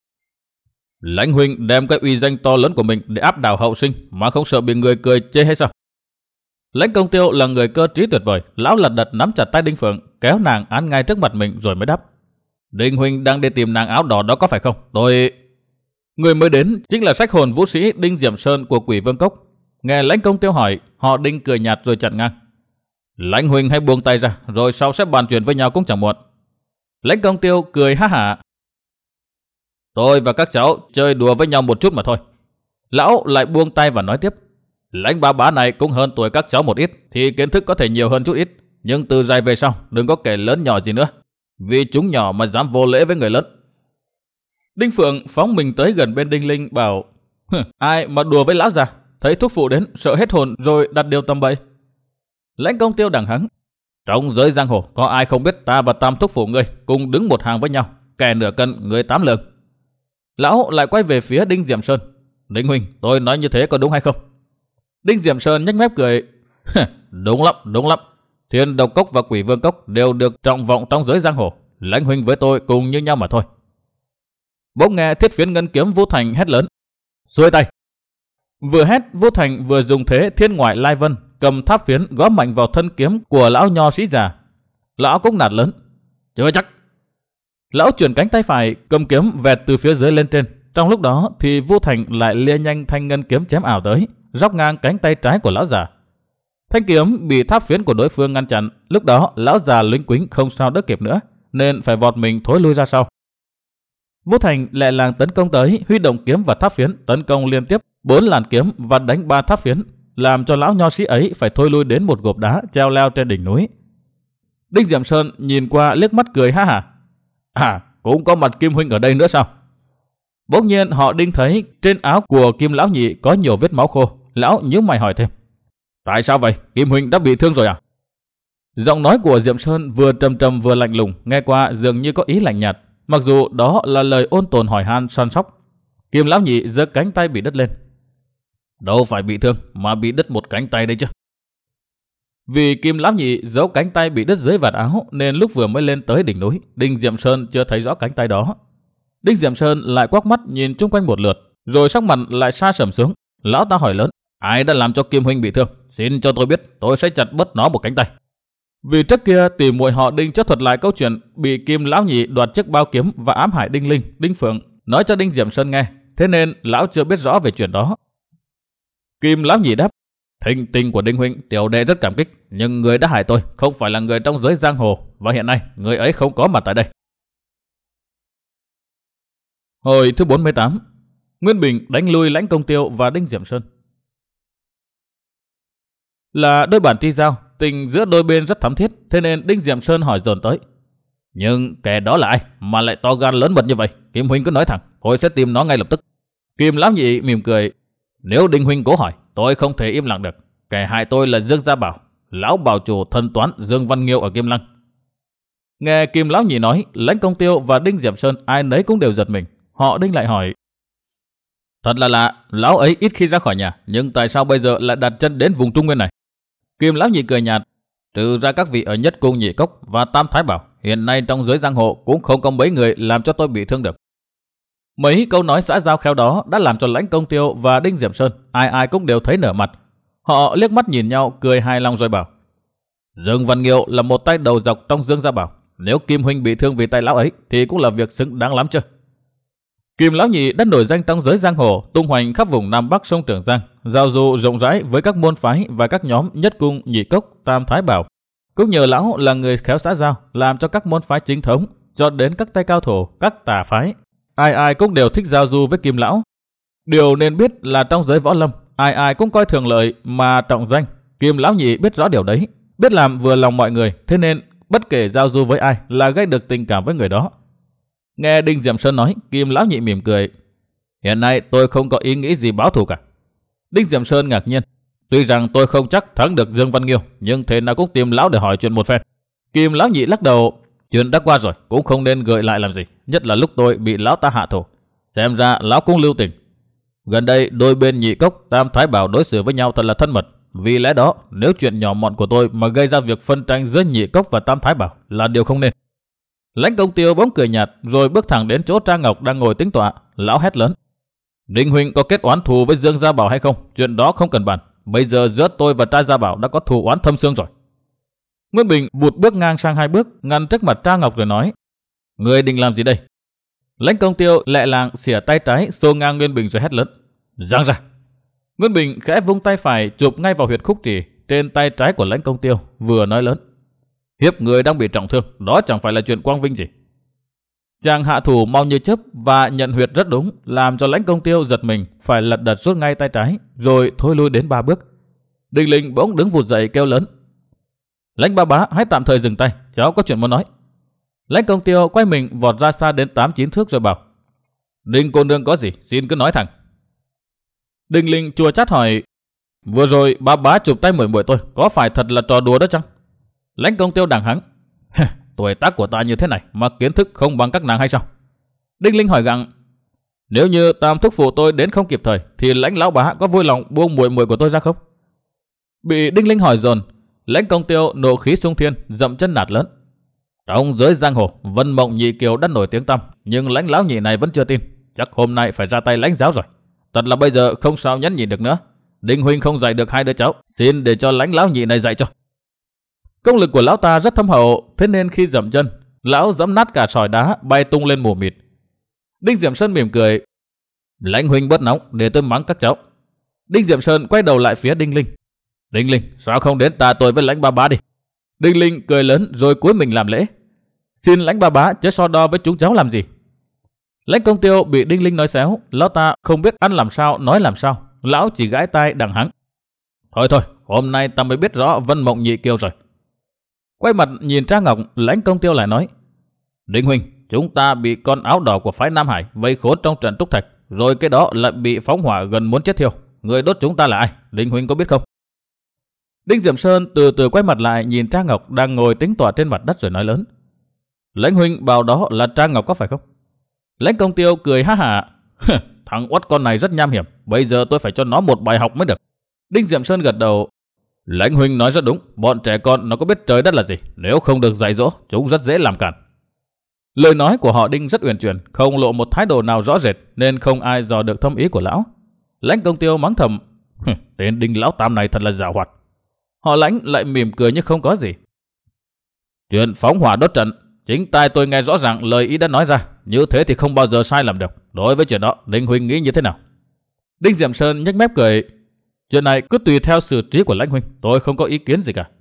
A: "Lãnh huynh đem cái uy danh to lớn của mình để áp đảo hậu sinh mà không sợ bị người cười chê hay sao?" Lãnh Công Tiêu là người cơ trí tuyệt vời, lão lật đật nắm chặt tay Đinh Phượng, kéo nàng án ngay trước mặt mình rồi mới đáp: "Đinh huynh đang đi tìm nàng áo đỏ đó có phải không? Tôi..." Người mới đến chính là sách hồn vũ sĩ Đinh Diệm Sơn của Quỷ Vương Cốc. Nghe Lãnh Công Tiêu hỏi, họ Đinh cười nhạt rồi chặn ngang: "Lãnh huynh hãy buông tay ra, rồi sau sẽ bàn chuyện với nhau cũng chẳng muộn." Lãnh Công Tiêu cười ha hả: "Tôi và các cháu chơi đùa với nhau một chút mà thôi." Lão lại buông tay và nói tiếp: "Lãnh bá bá này cũng hơn tuổi các cháu một ít, thì kiến thức có thể nhiều hơn chút ít, nhưng từ dài về sau đừng có kể lớn nhỏ gì nữa, vì chúng nhỏ mà dám vô lễ với người lớn." Đinh Phượng phóng mình tới gần bên Đinh Linh bảo: "Ai mà đùa với lão già, thấy thúc phụ đến sợ hết hồn rồi đặt điều tầm bậy." Lãnh Công Tiêu đằng hắng: "Trong giới giang hồ có ai không biết ta và Tam thúc phụ ngươi cùng đứng một hàng với nhau, kẻ nửa cân người tám lượng." Lão lại quay về phía Đinh Diệm Sơn: "Đinh huynh, tôi nói như thế có đúng hay không?" Đinh Diệm Sơn nhếch mép cười: "Đúng lắm, đúng lắm. Thiên Độc Cốc và Quỷ Vương Cốc đều được trọng vọng trong giới giang hồ, Lãnh huynh với tôi cùng như nhau mà thôi." Bỗng nghe Thiết Phiến Ngân Kiếm Vũ Thành hét lớn: "Xuôi tay!" Vừa hét, Vũ Thành vừa dùng thế Thiên Ngoại Lai Vân, cầm tháp phiến gõ mạnh vào thân kiếm của lão nho sĩ già. Lão cũng nạt lớn: "Chưa chắc!" Lão chuyển cánh tay phải, cầm kiếm vẹt từ phía dưới lên trên. Trong lúc đó thì Vũ Thành lại lia nhanh thanh ngân kiếm chém ảo tới, róc ngang cánh tay trái của lão già. Thanh kiếm bị tháp phiến của đối phương ngăn chặn. Lúc đó lão già lính quính không sao đỡ kịp nữa, nên phải vọt mình thối lui ra sau. Vũ Thành lẹ làng tấn công tới, huy động kiếm và tháp phiến tấn công liên tiếp bốn làn kiếm và đánh ba tháp phiến, làm cho lão nho sĩ ấy phải thôi lui đến một gộp đá treo leo trên đỉnh núi. Đinh Diệm Sơn nhìn qua liếc mắt cười ha hả: "À, cũng có mặt Kim huynh ở đây nữa sao?" Bỗng nhiên họ Đinh thấy trên áo của Kim lão nhị có nhiều vết máu khô. Lão nhíu mày hỏi thêm: "Tại sao vậy? Kim huynh đã bị thương rồi à?" Giọng nói của Diệm Sơn vừa trầm trầm vừa lạnh lùng, nghe qua dường như có ý lạnh nhạt, mặc dù đó là lời ôn tồn hỏi han săn sóc. Kim lão nhị giơ cánh tay bị đứt lên: "Đâu phải bị thương mà bị đứt một cánh tay đấy chứ." Vì Kim lão nhị giấu cánh tay bị đứt dưới vạt áo, nên lúc vừa mới lên tới đỉnh núi, Đinh Diệm Sơn chưa thấy rõ cánh tay đó. Đinh Diệm Sơn lại quắc mắt nhìn chung quanh một lượt, rồi sắc mặt lại sa sầm xuống. Lão ta hỏi lớn: "Ai đã làm cho Kim huynh bị thương? Xin cho tôi biết, tôi sẽ chặt bớt nó một cánh tay." Vì trước kia tỷ muội họ Đinh chất thuật lại câu chuyện bị Kim lão nhị đoạt chiếc bao kiếm và ám hại Đinh Linh, Đinh Phượng, nói cho Đinh Diệm Sơn nghe, thế nên lão chưa biết rõ về chuyện đó. Kim lão nhị đáp: "Thịnh tình của Đinh huynh tiểu đệ rất cảm kích, nhưng người đã hại tôi không phải là người trong giới giang hồ, và hiện nay người ấy không có mặt tại đây." Hồi thứ bốn mươi tám, Nguyên Bình đánh lui Lãnh Công Tiêu và Đinh Diệm Sơn. Là đôi bản tri giao, tình giữa đôi bên rất thắm thiết, thế nên Đinh Diệm Sơn hỏi dồn tới. Nhưng kẻ đó là ai mà lại to gan lớn mật như vậy? Kim huynh cứ nói thẳng, tôi sẽ tìm nó ngay lập tức. Kim lão nhị mỉm cười. Nếu Đinh huynh cố hỏi, tôi không thể im lặng được. Kẻ hại tôi là Dương Gia Bảo, lão bảo chủ thân toán Dương Văn Nghiêu ở Kim Lăng. Nghe Kim lão nhị nói, Lãnh Công Tiêu và Đinh Diệm Sơn ai nấy cũng đều giật mình. Họ Đinh lại hỏi. Thật là lạ, lão ấy ít khi ra khỏi nhà, nhưng tại sao bây giờ lại đặt chân đến vùng Trung Nguyên này? Kim lão nhị cười nhạt. Trừ ra các vị ở Nhất Cung Nhị Cốc và Tam Thái Bảo, hiện nay trong giới giang hồ cũng không có mấy người làm cho tôi bị thương được. Mấy câu nói xã giao khéo đó đã làm cho Lãnh Công Tiêu và Đinh Diệm Sơn ai ai cũng đều thấy nở mặt. Họ liếc mắt nhìn nhau cười hài lòng rồi bảo. Dương Văn Nghiêu là một tay đầu dọc trong Dương Gia Bảo, nếu Kim huynh bị thương vì tay lão ấy thì cũng là việc xứng đáng lắm chứ. Kim lão nhị đã nổi danh trong giới giang hồ, tung hoành khắp vùng Nam Bắc sông Trường Giang, giao du rộng rãi với các môn phái và các nhóm Nhất Cung, Nhị Cốc, Tam Thái Bảo. Cũng nhờ lão là người khéo xã giao, làm cho các môn phái chính thống, cho đến các tay cao thủ, các tà phái, ai ai cũng đều thích giao du với Kim lão. Điều nên biết là trong giới võ lâm, ai ai cũng coi thường lợi mà trọng danh. Kim lão nhị biết rõ điều đấy, biết làm vừa lòng mọi người, thế nên bất kể giao du với ai là gây được tình cảm với người đó. Nghe Đinh Diệm Sơn nói, Kim lão nhị mỉm cười. Hiện nay tôi không có ý nghĩ gì báo thù cả. Đinh Diệm Sơn ngạc nhiên. Tuy rằng tôi không chắc thắng được Dương Văn Nghiêu, nhưng thế nào cũng tìm lão để hỏi chuyện một phen. Kim lão nhị lắc đầu. Chuyện đã qua rồi, cũng không nên gợi lại làm gì, nhất là lúc tôi bị lão ta hạ thủ. Xem ra lão cũng lưu tình. Gần đây đôi bên Nhị Cốc, Tam Thái Bảo đối xử với nhau thật là thân mật. Vì lẽ đó, nếu chuyện nhỏ mọn của tôi mà gây ra việc phân tranh giữa Nhị Cốc và Tam Thái Bảo là điều không nên. Lãnh Công Tiêu bỗng cười nhạt rồi bước thẳng đến chỗ Trang Ngọc đang ngồi tĩnh tọa. Lão hét lớn. Đinh huynh có kết oán thù với Dương Gia Bảo hay không? Chuyện đó không cần bàn. Bây giờ giữa tôi và trai Gia Bảo đã có thù oán thâm xương rồi. Nguyên Bình vụt bước ngang sang hai bước, ngăn trước mặt Trang Ngọc rồi nói. Người định làm gì đây? Lãnh Công Tiêu lẹ làng xỉa tay trái xô ngang Nguyên Bình rồi hét lớn. Giang ra! Nguyên Bình khẽ vung tay phải chụp ngay vào huyệt khúc trì trên tay trái của Lãnh Công Tiêu, vừa nói lớn. Hiếp người đang bị trọng thương, đó chẳng phải là chuyện quang vinh gì. Chàng hạ thủ mau như chớp và nhận huyệt rất đúng, làm cho Lãnh Công Tiêu giật mình, phải lật đật rút ngay tay trái, rồi thôi lui đến ba bước. Đinh Linh bỗng đứng vụt dậy kêu lớn. Lãnh ba bá, hãy tạm thời dừng tay, cháu có chuyện muốn nói. Lãnh Công Tiêu quay mình vọt ra xa đến tám chín thước rồi bảo. Đinh cô nương có gì, xin cứ nói thẳng. Đinh Linh chua chát hỏi. Vừa rồi ba bá chụp tay muội muội tôi, có phải thật là trò đùa đó chăng? Lãnh Công Tiêu đằng hắng. Tuổi tác của ta như thế này mà kiến thức không bằng các nàng hay sao? Đinh Linh hỏi gặng. Nếu như tam thúc phụ tôi đến không kịp thời thì Lãnh lão bá có vui lòng buông muội muội của tôi ra không? Bị Đinh Linh hỏi dồn, Lãnh Công Tiêu nộ khí xung thiên, dậm chân nạt lớn. Trong giới giang hồ, Vân Mộng Nhị Kiều đã nổi tiếng tăm, nhưng Lãnh lão nhị này vẫn chưa tin, chắc hôm nay phải ra tay lãnh giáo rồi. Thật là bây giờ không sao nhẫn nhịn được nữa. Đinh huynh không dạy được hai đứa cháu, xin để cho Lãnh lão nhị này dạy cho. Công lực của lão ta rất thâm hậu, thế nên khi dậm chân, lão dẫm nát cả sỏi đá bay tung lên mù mịt. Đinh Diệm Sơn mỉm cười. Lãnh huynh bớt nóng, để tôi mắng các cháu. Đinh Diệm Sơn quay đầu lại phía Đinh Linh. Đinh Linh, sao không đến ta tôi với Lãnh ba bá đi? Đinh Linh cười lớn rồi cúi mình làm lễ. Xin Lãnh ba bá chớ so đo với chúng cháu làm gì. Lãnh Công Tiêu bị Đinh Linh nói xéo, lão ta không biết ăn làm sao nói làm sao, lão chỉ gãi tai đằng hắng. Thôi thôi, hôm nay ta mới biết rõ Vân Mộng Nhị Kiều rồi. Quay mặt nhìn Trang Ngọc, Lãnh Công Tiêu lại nói. Đinh huynh, chúng ta bị con áo đỏ của phái Nam Hải vây khốn trong trận Trúc Thạch, rồi cái đó lại bị phóng hỏa gần muốn chết thiêu. Người đốt chúng ta là ai? Đinh huynh có biết không? Đinh Diệm Sơn từ từ quay mặt lại nhìn Trang Ngọc đang ngồi tĩnh tọa trên mặt đất rồi nói lớn. Lãnh huynh bảo đó là Trang Ngọc có phải không? Lãnh Công Tiêu cười ha hả. Thằng uất con này rất nham hiểm, bây giờ tôi phải cho nó một bài học mới được. Đinh Diệm Sơn gật đầu. Lãnh huynh nói rất đúng, bọn trẻ con nó có biết trời đất là gì, nếu không được dạy dỗ, chúng rất dễ làm cản. Lời nói của họ Đinh rất uyển chuyển, không lộ một thái độ nào rõ rệt, nên không ai dò được thâm ý của lão. Lãnh Công Tiêu mắng thầm. Tên Đinh lão tam này thật là giàu hoạt. Họ Lãnh lại mỉm cười như không có gì. Chuyện phóng hỏa đốt trận, chính tai tôi nghe rõ ràng lời ý đã nói ra, như thế thì không bao giờ sai lầm được. Đối với chuyện đó, Đinh huynh nghĩ như thế nào? Đinh Diệm Sơn nhếch mép cười. Chuyện này cứ tùy theo sự trí của Lãnh huynh, tôi không có ý kiến gì cả.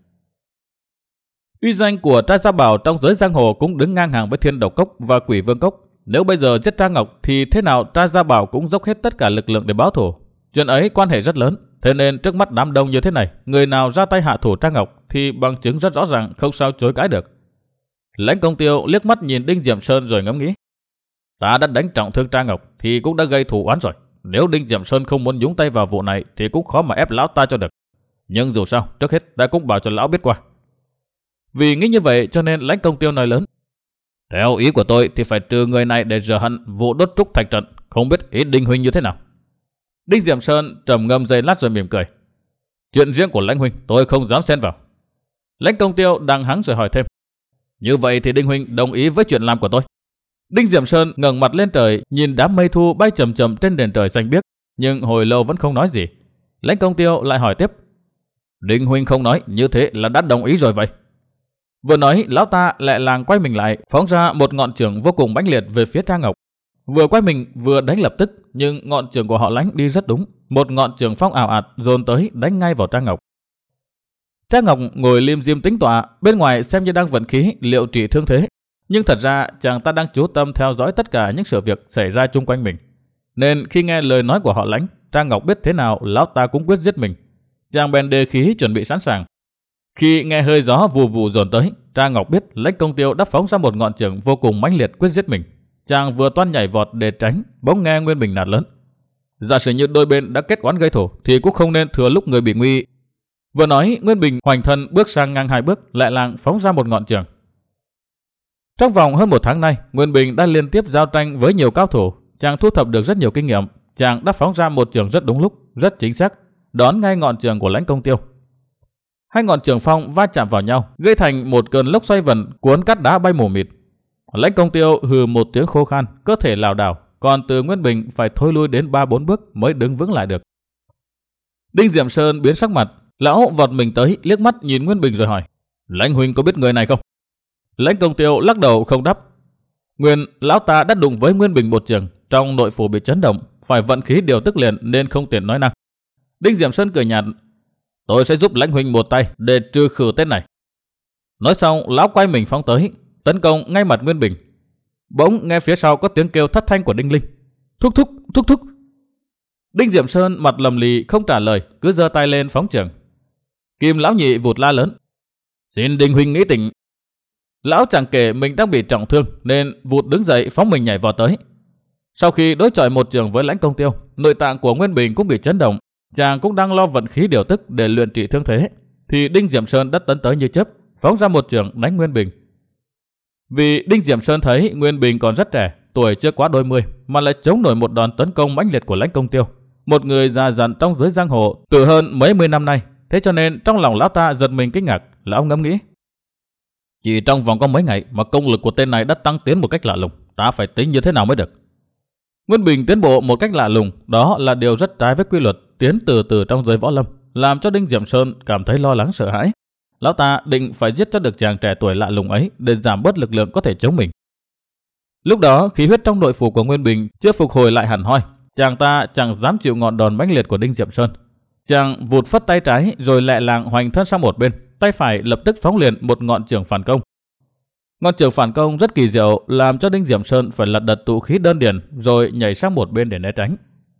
A: Uy danh của trai Gia Bảo trong giới giang hồ cũng đứng ngang hàng với Thiên Độc Cốc và Quỷ Vương Cốc. Nếu bây giờ giết Trang Ngọc thì thế nào trai Gia Bảo cũng dốc hết tất cả lực lượng để báo thù. Chuyện ấy quan hệ rất lớn, thế nên trước mắt đám đông như thế này, người nào ra tay hạ thủ Trang Ngọc thì bằng chứng rất rõ ràng, không sao chối cãi được. Lãnh Công Tiêu liếc mắt nhìn Đinh Diệm Sơn rồi ngẫm nghĩ. Ta đã đánh trọng thương Trang Ngọc thì cũng đã gây thù oán rồi. Nếu Đinh Diệm Sơn không muốn nhúng tay vào vụ này thì cũng khó mà ép lão ta cho được. Nhưng dù sao, trước hết ta cũng bảo cho lão biết qua. Vì nghĩ như vậy cho nên Lãnh Công Tiêu nói lớn. Theo ý của tôi thì phải trừ người này để rửa hận vụ đốt trúc thạch trận. Không biết ý Đinh huynh như thế nào? Đinh Diệm Sơn trầm ngâm giây lát rồi mỉm cười. Chuyện riêng của Lãnh huynh tôi không dám xen vào. Lãnh Công Tiêu đằng hắng rồi hỏi thêm. Như vậy thì Đinh huynh đồng ý với chuyện làm của tôi? Đinh Diệm Sơn ngẩng mặt lên trời, nhìn đám mây thu bay chậm chậm trên nền trời xanh biếc, nhưng hồi lâu vẫn không nói gì. Lãnh Công Tiêu lại hỏi tiếp. Đinh huynh không nói, như thế là đã đồng ý rồi vậy? Vừa nói, lão ta lại làng quay mình lại, phóng ra một ngọn chưởng vô cùng mãnh liệt về phía Trang Ngọc. Vừa quay mình vừa đánh lập tức, nhưng ngọn chưởng của họ Lãnh đi rất đúng, một ngọn chưởng phong ảo ạt dồn tới đánh ngay vào Trang Ngọc. Trang Ngọc ngồi liêm diêm tính tọa, bên ngoài xem như đang vận khí liệu trị thương thế, nhưng thật ra chàng ta đang chú tâm theo dõi tất cả những sự việc xảy ra chung quanh mình. Nên khi nghe lời nói của họ Lãnh, Trang Ngọc biết thế nào lão ta cũng quyết giết mình. Chàng bèn đề khí chuẩn bị sẵn sàng. Khi nghe hơi gió vù vù dồn tới, Trang Ngọc biết Lãnh Công Tiêu đã phóng ra một ngọn chưởng vô cùng mãnh liệt quyết giết mình. Chàng vừa toan nhảy vọt để tránh, bỗng nghe Nguyên Bình nạt lớn. Giả sử như đôi bên đã kết oán gây thù thì cũng không nên thừa lúc người bị nguy. Vừa nói, Nguyên Bình hoành thân bước sang ngang hai bước, lại làng phóng ra một ngọn chưởng. Trong vòng hơn một tháng nay, Nguyên Bình đã liên tiếp giao tranh với nhiều cao thủ. Chàng thu thập được rất nhiều kinh nghiệm. Chàng đã phóng ra một chưởng rất đúng lúc, rất chính xác, đón ngay ngọn chưởng của Lãnh Công Tiêu. Hai ngọn chưởng phong va chạm vào nhau, gây thành một cơn lốc xoay vần cuốn cát đá bay mù mịt. Lãnh Công Tiêu hừ một tiếng khô khan, cơ thể lảo đảo, còn từ Nguyên Bình phải thôi lui đến ba bốn bước mới đứng vững lại được. Đinh Diệm Sơn biến sắc mặt, lão vọt mình tới, liếc mắt nhìn Nguyên Bình rồi hỏi: Lãnh huynh có biết người này không? Lãnh Công Tiêu lắc đầu không đáp. Nguyên lão ta đã đụng với Nguyên Bình một chưởng, trong nội phủ bị chấn động, phải vận khí điều tức liền nên không tiện nói năng. Đinh Diệm Sơn cười nhạt: Tôi sẽ giúp Lãnh huynh một tay để trừ khử tên này. Nói xong, lão quay mình phóng tới, tấn công ngay mặt Nguyên Bình. Bỗng nghe phía sau có tiếng kêu thất thanh của Đinh Linh. Thúc thúc, thúc thúc. Đinh Diệm Sơn mặt lầm lì không trả lời, cứ giơ tay lên phóng chưởng. Kim lão nhị vụt la lớn: Xin Đinh huynh nghĩ tỉnh. Lão chẳng kể mình đang bị trọng thương nên vụt đứng dậy phóng mình nhảy vào tới. Sau khi đối chọi một chưởng với Lãnh Công Tiêu, nội tạng của Nguyên Bình cũng bị chấn động. Chàng cũng đang lo vận khí điều tức để luyện trị thương thế, thì Đinh Diệm Sơn đã tấn tới như chớp, phóng ra một chưởng đánh Nguyên Bình. Vì Đinh Diệm Sơn thấy Nguyên Bình còn rất trẻ, tuổi chưa quá đôi mươi, mà lại chống nổi một đòn tấn công mãnh liệt của Lãnh Công Tiêu, một người già dặn trong giới giang hồ từ hơn mấy mươi năm nay. Thế cho nên trong lòng lão ta giật mình kinh ngạc, lão ngẫm nghĩ: chỉ trong vòng có mấy ngày mà công lực của tên này đã tăng tiến một cách lạ lùng, ta phải tính như thế nào mới được. Nguyên Bình tiến bộ một cách lạ lùng, đó là điều rất trái với quy luật tiến từ từ trong giới võ lâm, làm cho Đinh Diệm Sơn cảm thấy lo lắng sợ hãi. Lão ta định phải giết cho được chàng trẻ tuổi lạ lùng ấy để giảm bớt lực lượng có thể chống mình. Lúc đó khí huyết trong nội phủ của Nguyên Bình chưa phục hồi lại hẳn hoi, chàng ta chẳng dám chịu ngọn đòn mãnh liệt của Đinh Diệm Sơn. Chàng vụt phất tay trái rồi lẹ làng hoành thân sang một bên, tay phải lập tức phóng liền một ngọn chưởng phản công. Ngọn chưởng phản công rất kỳ diệu, làm cho Đinh Diệm Sơn phải lật đật tụ khí đơn điền rồi nhảy sang một bên để né tránh.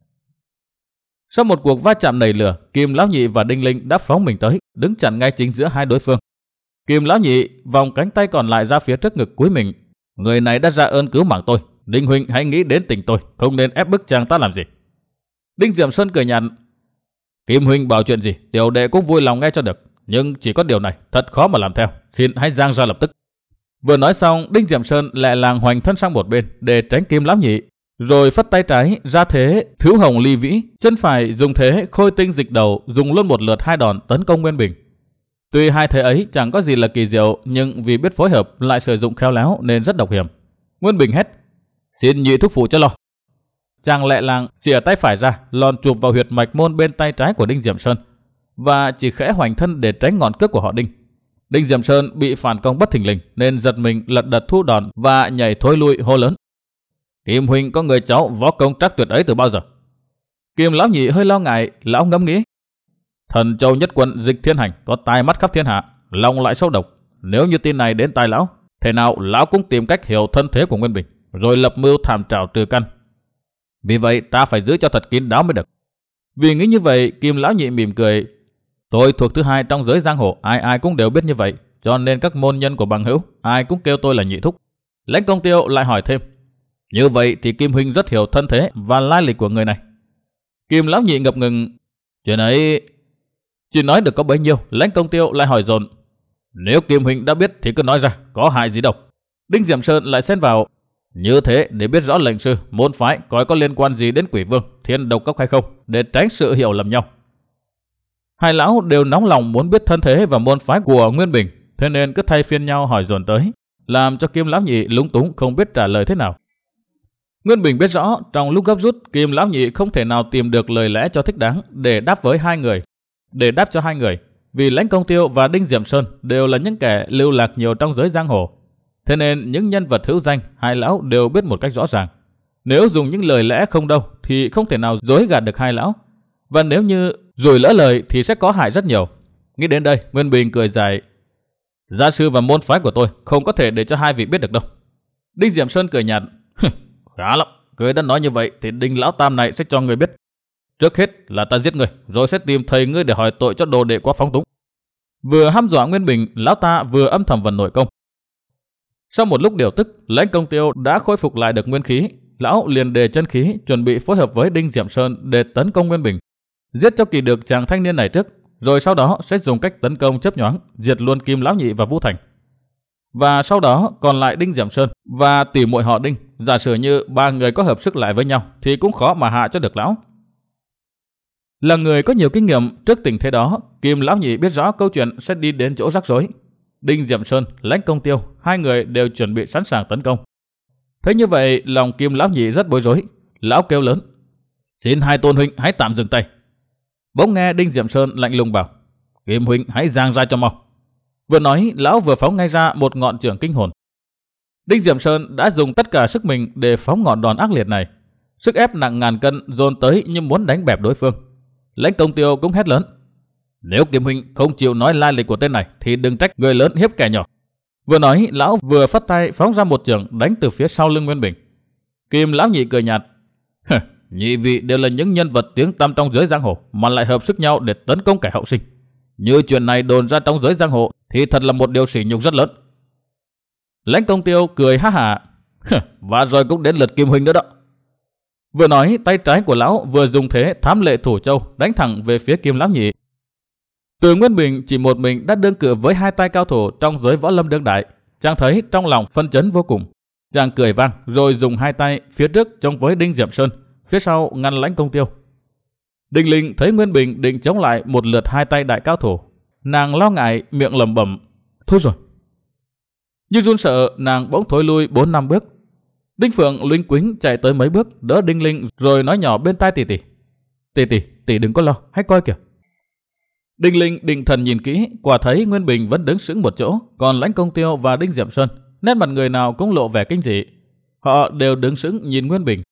A: Sau một cuộc va chạm nảy lửa, Kim lão nhị và Đinh Linh đã phóng mình tới, đứng chặn ngay chính giữa hai đối phương. Kim lão nhị vòng cánh tay còn lại ra phía trước ngực cúi mình: Người này đã ra ơn cứu mạng tôi, Đinh huynh hãy nghĩ đến tình tôi, không nên ép bức chàng ta làm gì. Đinh Diệm Sơn cười nhạt: Kim huynh bảo chuyện gì, tiểu đệ cũng vui lòng nghe cho được, nhưng chỉ có điều này thật khó mà làm theo, xin hãy giang ra lập tức. Vừa nói xong, Đinh Diệm Sơn lẹ làng hoành thân sang một bên để tránh Kim lão nhị, rồi phất tay trái ra thế thứu hồng ly vĩ, chân phải dùng thế khôi tinh dịch đầu, dùng luôn một lượt hai đòn tấn công Nguyên Bình. Tuy hai thế ấy chẳng có gì là kỳ diệu, nhưng vì biết phối hợp lại sử dụng khéo léo nên rất độc hiểm. Nguyên Bình hét: Xin nhị thúc phụ cho lo. Chàng lẹ làng xìa tay phải ra, lòn chụp vào huyệt mạch môn bên tay trái của Đinh Diệm Sơn, và chỉ khẽ hoành thân để tránh ngọn cước của họ Đinh. Đinh Diệm Sơn bị phản công bất thình lình nên giật mình lật đật thu đòn và nhảy thối lui hô lớn: Kim huynh có người cháu võ công trắc tuyệt ấy từ bao giờ? Kim lão nhị hơi lo ngại, lão ngẫm nghĩ: Thần châu nhất quân Dịch Thiên Hành có tai mắt khắp thiên hạ, lòng lại sâu độc. Nếu như tin này đến tai lão, thế nào lão cũng tìm cách hiểu thân thế của Nguyên Bình, rồi lập mưu thảm trảo trừ căn. Vì vậy ta phải giữ cho thật kín đáo mới được. Vì nghĩ như vậy, Kim lão nhị mỉm cười. Tôi thuộc thứ hai trong giới giang hồ, ai ai cũng đều biết như vậy, cho nên các môn nhân của bằng hữu ai cũng kêu tôi là nhị thúc. Lãnh Công Tiêu lại hỏi thêm. Như vậy thì Kim huynh rất hiểu thân thế và lai lịch của người này. Kim lão nhị ngập ngừng. Chuyện ấy chỉ nói được có bấy nhiêu. Lãnh Công Tiêu lại hỏi dồn. Nếu Kim huynh đã biết thì cứ nói ra, có hại gì đâu. Đinh Diệm Sơn lại xen vào. Như thế để biết rõ lệnh sư, môn phái coi có liên quan gì đến Quỷ Vương, Thiên Độc Cốc hay không, để tránh sự hiểu lầm nhau. Hai lão đều nóng lòng muốn biết thân thế và môn phái của Nguyên Bình, thế nên cứ thay phiên nhau hỏi dồn tới, làm cho Kim lão nhị lúng túng không biết trả lời thế nào. Nguyên Bình biết rõ trong lúc gấp rút, Kim lão nhị không thể nào tìm được lời lẽ cho thích đáng để đáp với hai người, để đáp cho hai người, vì Lãnh Công Tiêu và Đinh Diệm Sơn đều là những kẻ lưu lạc nhiều trong giới giang hồ. Thế nên những nhân vật hữu danh hai lão đều biết một cách rõ ràng. Nếu dùng những lời lẽ không đâu thì không thể nào dối gạt được hai lão. Và nếu như rồi lỡ lời thì sẽ có hại rất nhiều. Nghĩ đến đây, Nguyên Bình cười dài. Gia sư và môn phái của tôi không có thể để cho hai vị biết được đâu. Đinh Diệm Sơn cười nhạt. Khá lắm, người đã nói như vậy thì Đinh lão tam này sẽ cho người biết. Trước hết là ta giết người, rồi sẽ tìm thầy ngươi để hỏi tội cho đồ đệ quá phóng túng. Vừa hăm dọa Nguyên Bình, lão ta vừa âm thầm vận nội công. Sau một lúc điều tức, Lãnh Công Tiêu đã khôi phục lại được nguyên khí. Lão liền đề chân khí chuẩn bị phối hợp với Đinh Diệm Sơn để tấn công Nguyên Bình, giết cho kỳ được chàng thanh niên này trước, rồi sau đó sẽ dùng cách tấn công chớp nhoáng diệt luôn Kim lão nhị và Vũ Thành. Và sau đó còn lại Đinh Diệm Sơn và tỷ muội họ Đinh. Giả sử như ba người có hợp sức lại với nhau thì cũng khó mà hạ cho được lão. Là người có nhiều kinh nghiệm trước tình thế đó, Kim lão nhị biết rõ câu chuyện sẽ đi đến chỗ rắc rối. Đinh Diệm Sơn, Lãnh Công Tiêu, hai người đều chuẩn bị sẵn sàng tấn công. Thế như vậy, lòng Kim lão nhị rất bối rối. Lão kêu lớn. Xin hai tôn huynh hãy tạm dừng tay. Bỗng nghe Đinh Diệm Sơn lạnh lùng bảo. Kim huynh hãy giang ra cho mau. Vừa nói, lão vừa phóng ngay ra một ngọn chưởng kinh hồn. Đinh Diệm Sơn đã dùng tất cả sức mình để phóng ngọn đòn ác liệt này. Sức ép nặng ngàn cân dồn tới như muốn đánh bẹp đối phương. Lãnh Công Tiêu cũng hét lớn. Nếu Kim huynh không chịu nói lai lịch của tên này thì đừng trách người lớn hiếp kẻ nhỏ. Vừa nói, lão vừa phất tay phóng ra một chưởng đánh từ phía sau lưng Nguyên Bình. Kim lão nhị cười nhạt. Nhị vị đều là những nhân vật tiếng tăm trong giới giang hồ mà lại hợp sức nhau để tấn công kẻ hậu sinh. Như chuyện này đồn ra trong giới giang hồ thì thật là một điều sỉ nhục rất lớn. Lãnh Công Tiêu cười ha hả. Và rồi cũng đến lượt Kim huynh nữa đó. Vừa nói, tay trái của lão vừa dùng thế thám lệ thủ châu đánh thẳng về phía Kim lão nhị. Từ Nguyên Bình chỉ một mình đã đương cự với hai tay cao thủ trong giới võ lâm đương đại. Chàng thấy trong lòng phân chấn vô cùng. Chàng cười vang rồi dùng hai tay phía trước chống với Đinh Diệm Sơn, phía sau ngăn Lãnh Công Tiêu. Đinh Linh thấy Nguyên Bình định chống lại một lượt hai tay đại cao thủ, nàng lo ngại miệng lẩm bẩm. Thôi rồi. Như run sợ, nàng bỗng thối lui bốn năm bước. Đinh Phượng luinh quính chạy tới mấy bước đỡ Đinh Linh rồi nói nhỏ bên tai tỷ tỷ. Tỷ tỷ, tỷ đừng có lo, hãy coi kìa. Đinh Linh định thần nhìn kỹ, quả thấy Nguyên Bình vẫn đứng sững một chỗ, còn Lãnh Công Tiêu và Đinh Diệm Sơn, nét mặt người nào cũng lộ vẻ kinh dị. Họ đều đứng sững nhìn Nguyên Bình.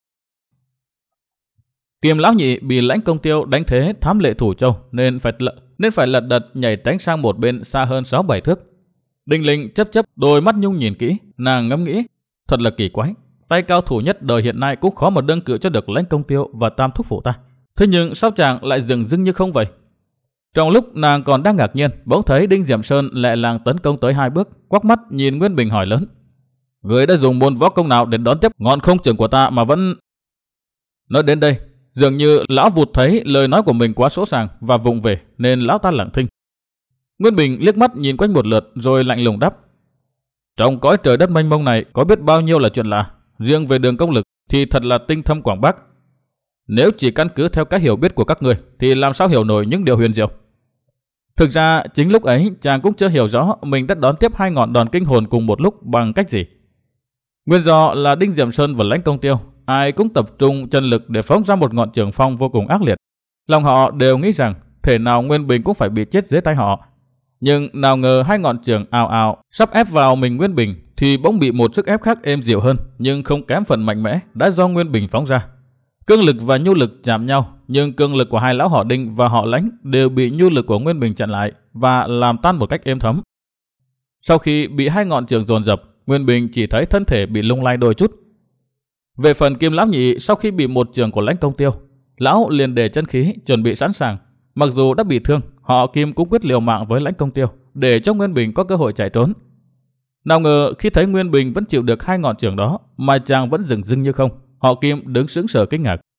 A: Kim lão nhị bị Lãnh Công Tiêu đánh thế thám lệ thủ châu nên phải lật, nên phải lật đật nhảy tránh sang một bên xa hơn sáu bảy thước. Đinh Linh chấp chấp đôi mắt nhung nhìn kỹ, nàng ngẫm nghĩ, thật là kỳ quái, tay cao thủ nhất đời hiện nay cũng khó mà đương cự cho được Lãnh Công Tiêu và Tam thúc phụ ta. Thế nhưng sao chàng lại dừng dưng như không vậy? Trong lúc nàng còn đang ngạc nhiên, bỗng thấy Đinh Diệm Sơn lẹ làng tấn công tới hai bước, quắc mắt nhìn Nguyên Bình hỏi lớn. Người đã dùng môn võ công nào để đón tiếp ngọn không chưởng của ta mà vẫn... Nói đến đây, dường như lão vụt thấy lời nói của mình quá sỗ sàng và vụng về nên lão ta lặng thinh. Nguyên Bình liếc mắt nhìn quanh một lượt rồi lạnh lùng đáp. Trong cõi trời đất mênh mông này có biết bao nhiêu là chuyện lạ, riêng về đường công lực thì thật là tinh thâm quảng bác. Nếu chỉ căn cứ theo cái hiểu biết của các người thì làm sao hiểu nổi những điều huyền diệu. Thực ra chính lúc ấy chàng cũng chưa hiểu rõ mình đã đón tiếp hai ngọn đòn kinh hồn cùng một lúc bằng cách gì. Nguyên do là Đinh Diệm Sơn và Lãnh Công Tiêu ai cũng tập trung chân lực để phóng ra một ngọn trường phong vô cùng ác liệt. Lòng họ đều nghĩ rằng thể nào Nguyên Bình cũng phải bị chết dưới tay họ. Nhưng nào ngờ hai ngọn trường ào ào sắp ép vào mình Nguyên Bình thì bỗng bị một sức ép khác êm dịu hơn nhưng không kém phần mạnh mẽ đã do Nguyên Bình phóng ra. Cương lực và nhu lực chạm nhau, nhưng cương lực của hai lão họ Đinh và họ Lãnh đều bị nhu lực của Nguyên Bình chặn lại và làm tan một cách êm thấm. Sau khi bị hai ngọn trường dồn dập, Nguyên Bình chỉ thấy thân thể bị lung lay đôi chút. Về phần Kim lão nhị, sau khi bị một trường của Lãnh Công Tiêu, lão liền để chân khí chuẩn bị sẵn sàng. Mặc dù đã bị thương, họ Kim cũng quyết liều mạng với Lãnh Công Tiêu để cho Nguyên Bình có cơ hội chạy trốn. Nào ngờ khi thấy Nguyên Bình vẫn chịu được hai ngọn chưởng đó mà chàng vẫn dửng dưng như không, họ Kim đứng sững sờ kinh ngạc.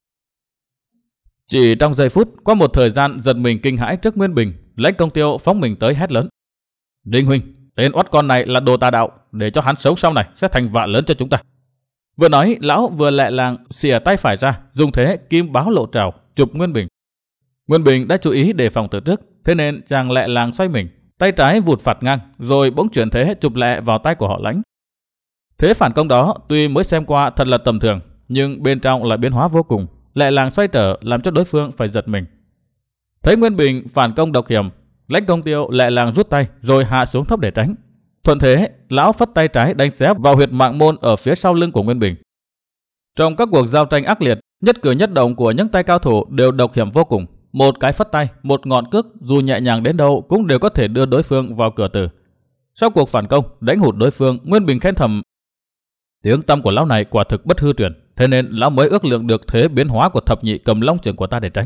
A: Chỉ trong giây phút, qua một thời gian giật mình kinh hãi trước Nguyên Bình, Lãnh Công Tiêu phóng mình tới hét lớn: Đinh huynh, tên oắt con này là đồ tà đạo, để cho hắn sống sau này sẽ thành vạ lớn cho chúng ta. Vừa nói, lão vừa lẹ làng xìa tay phải ra, dùng thế kim báo lộ trảo chụp Nguyên Bình. Nguyên Bình đã chú ý đề phòng từ trước, thế nên chàng lẹ làng xoay mình, tay trái vụt phạt ngang, rồi bỗng chuyển thế chụp lẹ vào tay của họ Lãnh. Thế phản công đó tuy mới xem qua thật là tầm thường, nhưng bên trong là biến hóa vô cùng, lẹ làng xoay trở làm cho đối phương phải giật mình. Thấy Nguyên Bình phản công độc hiểm, Lãnh Công Tiêu lẹ làng rút tay rồi hạ xuống thấp để tránh. Thuận thế, lão phất tay trái đánh xé vào huyệt mạng môn ở phía sau lưng của Nguyên Bình. Trong các cuộc giao tranh ác liệt, nhất cử nhất động của những tay cao thủ đều độc hiểm vô cùng. Một cái phất tay, một ngọn cước dù nhẹ nhàng đến đâu cũng đều có thể đưa đối phương vào cửa tử. Sau cuộc phản công đánh hụt đối phương, Nguyên Bình khen thầm: Tiếng tăm của lão này quả thực bất hư truyền, thế nên lão mới ước lượng được thế biến hóa của thập nhị cầm long chưởng của ta để tránh.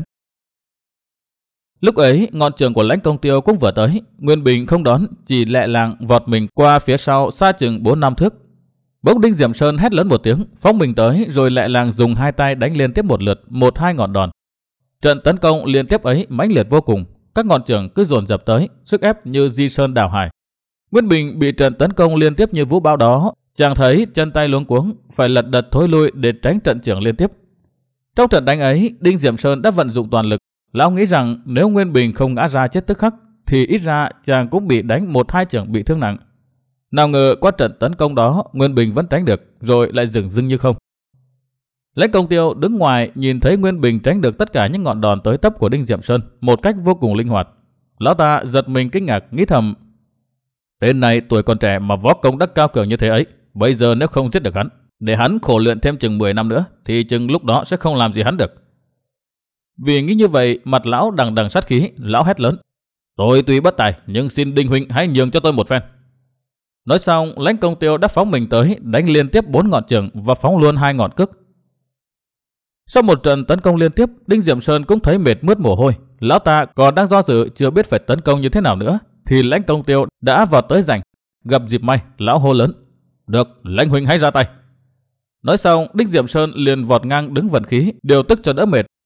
A: Lúc ấy, ngọn chưởng của Lãnh Công Tiêu cũng vừa tới, Nguyên Bình không đón, chỉ lẹ làng vọt mình qua phía sau xa chừng bốn năm thước. Bỗng Đinh Diệm Sơn hét lớn một tiếng, phóng mình tới, rồi lẹ làng dùng hai tay đánh liên tiếp một lượt, một hai ngọn đòn. Trận tấn công liên tiếp ấy mãnh liệt vô cùng, các ngọn chưởng cứ dồn dập tới, sức ép như di sơn đảo hải. Nguyên Bình bị trận tấn công liên tiếp như vũ bão đó, chàng thấy chân tay luống cuống, phải lật đật thối lui để tránh trận chưởng liên tiếp. Trong trận đánh ấy, Đinh Diệm Sơn đã vận dụng toàn lực. Lão nghĩ rằng nếu Nguyên Bình không ngã ra chết tức khắc, thì ít ra chàng cũng bị đánh một hai chưởng bị thương nặng. Nào ngờ qua trận tấn công đó, Nguyên Bình vẫn tránh được, rồi lại dửng dưng như không. Lãnh Công Tiêu đứng ngoài nhìn thấy Nguyên Bình tránh được tất cả những ngọn đòn tới tấp của Đinh Diệm Sơn một cách vô cùng linh hoạt. Lão ta giật mình kinh ngạc, nghĩ thầm: Tên này tuổi còn trẻ mà võ công đắc cao cường như thế ấy, bây giờ nếu không giết được hắn, để hắn khổ luyện thêm chừng mười năm nữa, thì chừng lúc đó sẽ không làm gì hắn được. Vì nghĩ như vậy, mặt lão đằng đằng sát khí, lão hét lớn: Tôi tuy bất tài, nhưng xin Đinh huynh hãy nhường cho tôi một phen. Nói xong, Lãnh Công Tiêu đã phóng mình tới, đánh liên tiếp bốn ngọn chưởng và phóng luôn hai ngọn cước. Sau một trận tấn công liên tiếp, Đinh Diệm Sơn cũng thấy mệt mướt mồ hôi. Lão ta còn đang do dự chưa biết phải tấn công như thế nào nữa, thì Lãnh Công Tiêu đã vào tới giành. Gặp dịp may, lão hô lớn: Được, Lãnh huynh hãy ra tay. Nói xong, Đinh Diệm Sơn liền vọt ngang đứng vận khí, điều tức cho đỡ mệt.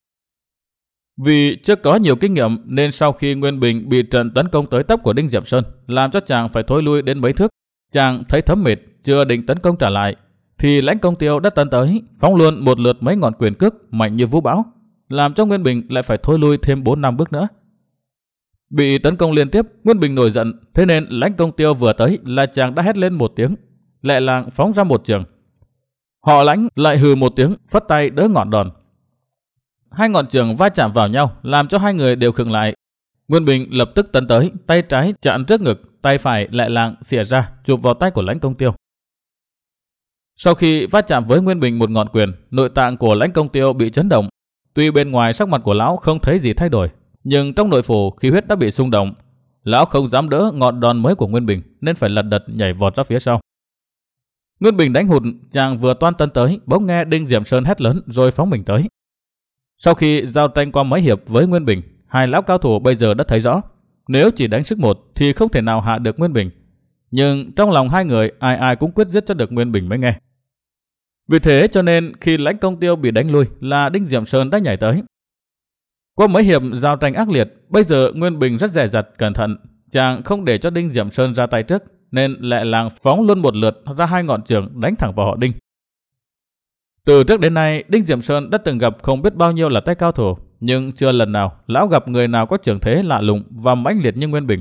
A: Vì chưa có nhiều kinh nghiệm nên sau khi Nguyên Bình bị trận tấn công tới tấp của Đinh Diệm Sơn làm cho chàng phải thối lui đến mấy thước, chàng thấy thấm mệt, chưa định tấn công trả lại, thì Lãnh Công Tiêu đã tấn tới, phóng luôn một lượt mấy ngọn quyền cước mạnh như vũ bão, làm cho Nguyên Bình lại phải thối lui thêm bốn năm bước nữa. Bị tấn công liên tiếp, Nguyên Bình nổi giận, thế nên Lãnh Công Tiêu vừa tới là chàng đã hét lên một tiếng, lẹ làng phóng ra một chưởng. Họ Lãnh lại hừ một tiếng, phất tay đỡ ngọn đòn. Hai ngọn chưởng va chạm vào nhau, làm cho hai người đều khựng lại. Nguyên Bình lập tức tấn tới, tay trái chặn trước ngực, tay phải lẹ làng xỉa ra, chụp vào tay của Lãnh Công Tiêu. Sau khi va chạm với Nguyên Bình một ngọn quyền, nội tạng của Lãnh Công Tiêu bị chấn động. Tuy bên ngoài sắc mặt của lão không thấy gì thay đổi, nhưng trong nội phủ khí huyết đã bị xung động. Lão không dám đỡ ngọn đòn mới của Nguyên Bình, nên phải lật đật nhảy vọt ra phía sau. Nguyên Bình đánh hụt, chàng vừa toan tấn tới, bỗng nghe Đinh Diệm Sơn hét lớn rồi phóng mình tới. Sau khi giao tranh qua mấy hiệp với Nguyên Bình, hai lão cao thủ bây giờ đã thấy rõ, nếu chỉ đánh sức một thì không thể nào hạ được Nguyên Bình. Nhưng trong lòng hai người ai ai cũng quyết giết cho được Nguyên Bình mới nghe. Vì thế cho nên khi Lãnh Công Tiêu bị đánh lui là Đinh Diệm Sơn đã nhảy tới. Qua mấy hiệp giao tranh ác liệt, bây giờ Nguyên Bình rất dè dặt cẩn thận, chàng không để cho Đinh Diệm Sơn ra tay trước, nên lẹ làng phóng luôn một lượt ra hai ngọn chưởng đánh thẳng vào họ Đinh. Từ trước đến nay, Đinh Diệm Sơn đã từng gặp không biết bao nhiêu là tay cao thủ, nhưng chưa lần nào lão gặp người nào có chưởng thế lạ lùng và mãnh liệt như Nguyên Bình.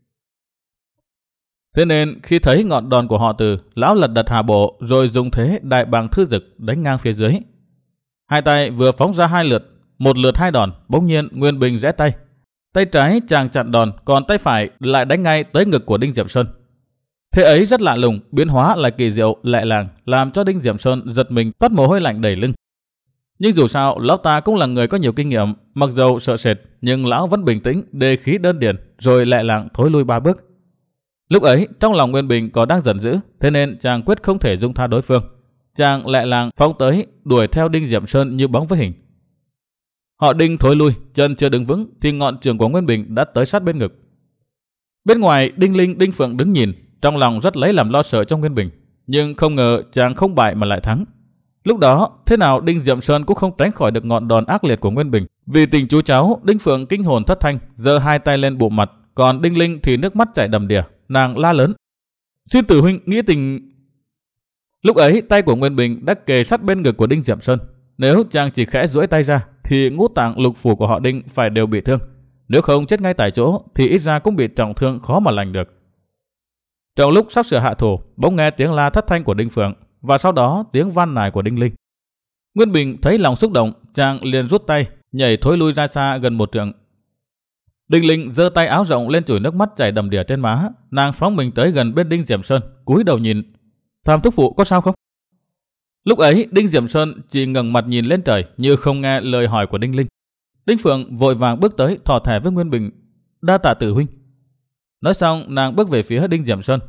A: Thế nên khi thấy ngọn đòn của họ Từ, lão lật đật hạ bộ rồi dùng thế đại bàng thư dực đánh ngang phía dưới. Hai tay vừa phóng ra hai lượt, một lượt hai đòn, bỗng nhiên Nguyên Bình rẽ tay. Tay trái chàng chặn đòn, còn tay phải lại đánh ngay tới ngực của Đinh Diệm Sơn. Thế ấy rất lạ lùng, biến hóa lại kỳ diệu, lẹ làng, làm cho Đinh Diệm Sơn giật mình toát mồ hôi lạnh đầy lưng. Nhưng dù sao, lão ta cũng là người có nhiều kinh nghiệm, mặc dầu sợ sệt, nhưng lão vẫn bình tĩnh, đề khí đơn điền, rồi lẹ làng thối lui ba bước. Lúc ấy, trong lòng Nguyên Bình còn đang giận dữ, thế nên chàng quyết không thể dung tha đối phương. Chàng lẹ làng phóng tới, đuổi theo Đinh Diệm Sơn như bóng với hình. Họ Đinh thối lui, chân chưa đứng vững thì ngọn trường của Nguyên Bình đã tới sát bên ngực. Bên ngoài, Đinh Linh, Đinh Phượng đứng nhìn, trong lòng rất lấy làm lo sợ cho Nguyên Bình, nhưng không ngờ chàng không bại mà lại thắng. Lúc đó, thế nào Đinh Diệm Sơn cũng không tránh khỏi được ngọn đòn ác liệt của Nguyên Bình. Vì tình chú cháu, Đinh Phượng kinh hồn thất thanh, giơ hai tay lên bụng mặt, còn Đinh Linh thì nước mắt chảy đầm đìa, nàng la lớn: "Xin tử huynh nghĩa tình." Lúc ấy, tay của Nguyên Bình đã kề sát bên ngực của Đinh Diệm Sơn. Nếu chàng chỉ khẽ duỗi tay ra, thì ngũ tạng lục phủ của họ Đinh phải đều bị thương. Nếu không chết ngay tại chỗ, thì ít ra cũng bị trọng thương khó mà lành được. Trong lúc sắp sửa hạ thủ, bỗng nghe tiếng la thất thanh của Đinh Phượng, và sau đó tiếng van nài của Đinh Linh. Nguyên Bình thấy lòng xúc động, chàng liền rút tay, nhảy thối lui ra xa gần một trượng. Đinh Linh giơ tay áo rộng lên chùi nước mắt chảy đầm đìa trên má, nàng phóng mình tới gần bên Đinh Diệm Sơn, cúi đầu nhìn: "Tham thúc phụ có sao không?" Lúc ấy Đinh Diệm Sơn chỉ ngẩng mặt nhìn lên trời như không nghe lời hỏi của Đinh Linh. Đinh Phượng vội vàng bước tới thò thẻ với Nguyên Bình: "Đa tạ tử huynh." Nói xong nàng bước về phía Đinh Diệm Sơn.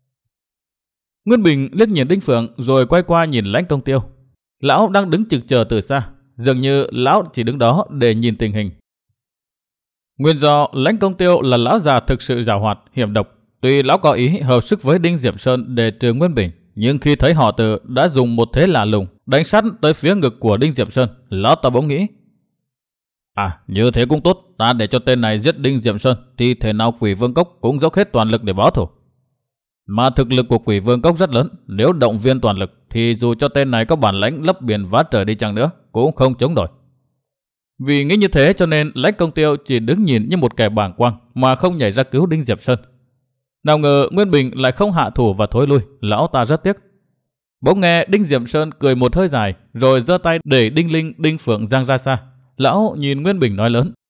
A: Nguyên Bình liếc nhìn Đinh Phượng rồi quay qua nhìn Lãnh Công Tiêu. Lão đang đứng chực chờ từ xa, dường như lão chỉ đứng đó để nhìn tình hình. Nguyên do Lãnh Công Tiêu là lão già thực sự giàu hoạt, hiểm độc. Tuy lão có ý hợp sức với Đinh Diệm Sơn để trừ Nguyên Bình, nhưng khi thấy họ Từ đã dùng một thế lạ lùng đánh sát tới phía ngực của Đinh Diệm Sơn, lão ta bỗng nghĩ: À, như thế cũng tốt, ta để cho tên này giết Đinh Diệm Sơn thì thể nào Quỷ Vương Cốc cũng dốc hết toàn lực để báo thù. Mà thực lực của Quỷ Vương Cốc rất lớn, nếu động viên toàn lực thì dù cho tên này có bản lãnh lấp biển vá trời đi chăng nữa cũng không chống nổi. Vì nghĩ như thế cho nên Lãnh Công Tiêu chỉ đứng nhìn như một kẻ bàng quang mà không nhảy ra cứu Đinh Diệm Sơn. Nào ngờ Nguyên Bình lại không hạ thủ và thối lui, lão ta rất tiếc. Bỗng nghe Đinh Diệm Sơn cười một hơi dài, rồi giơ tay để Đinh Linh, Đinh Phượng giang ra xa. Lão nhìn Nguyên Bình nói lớn: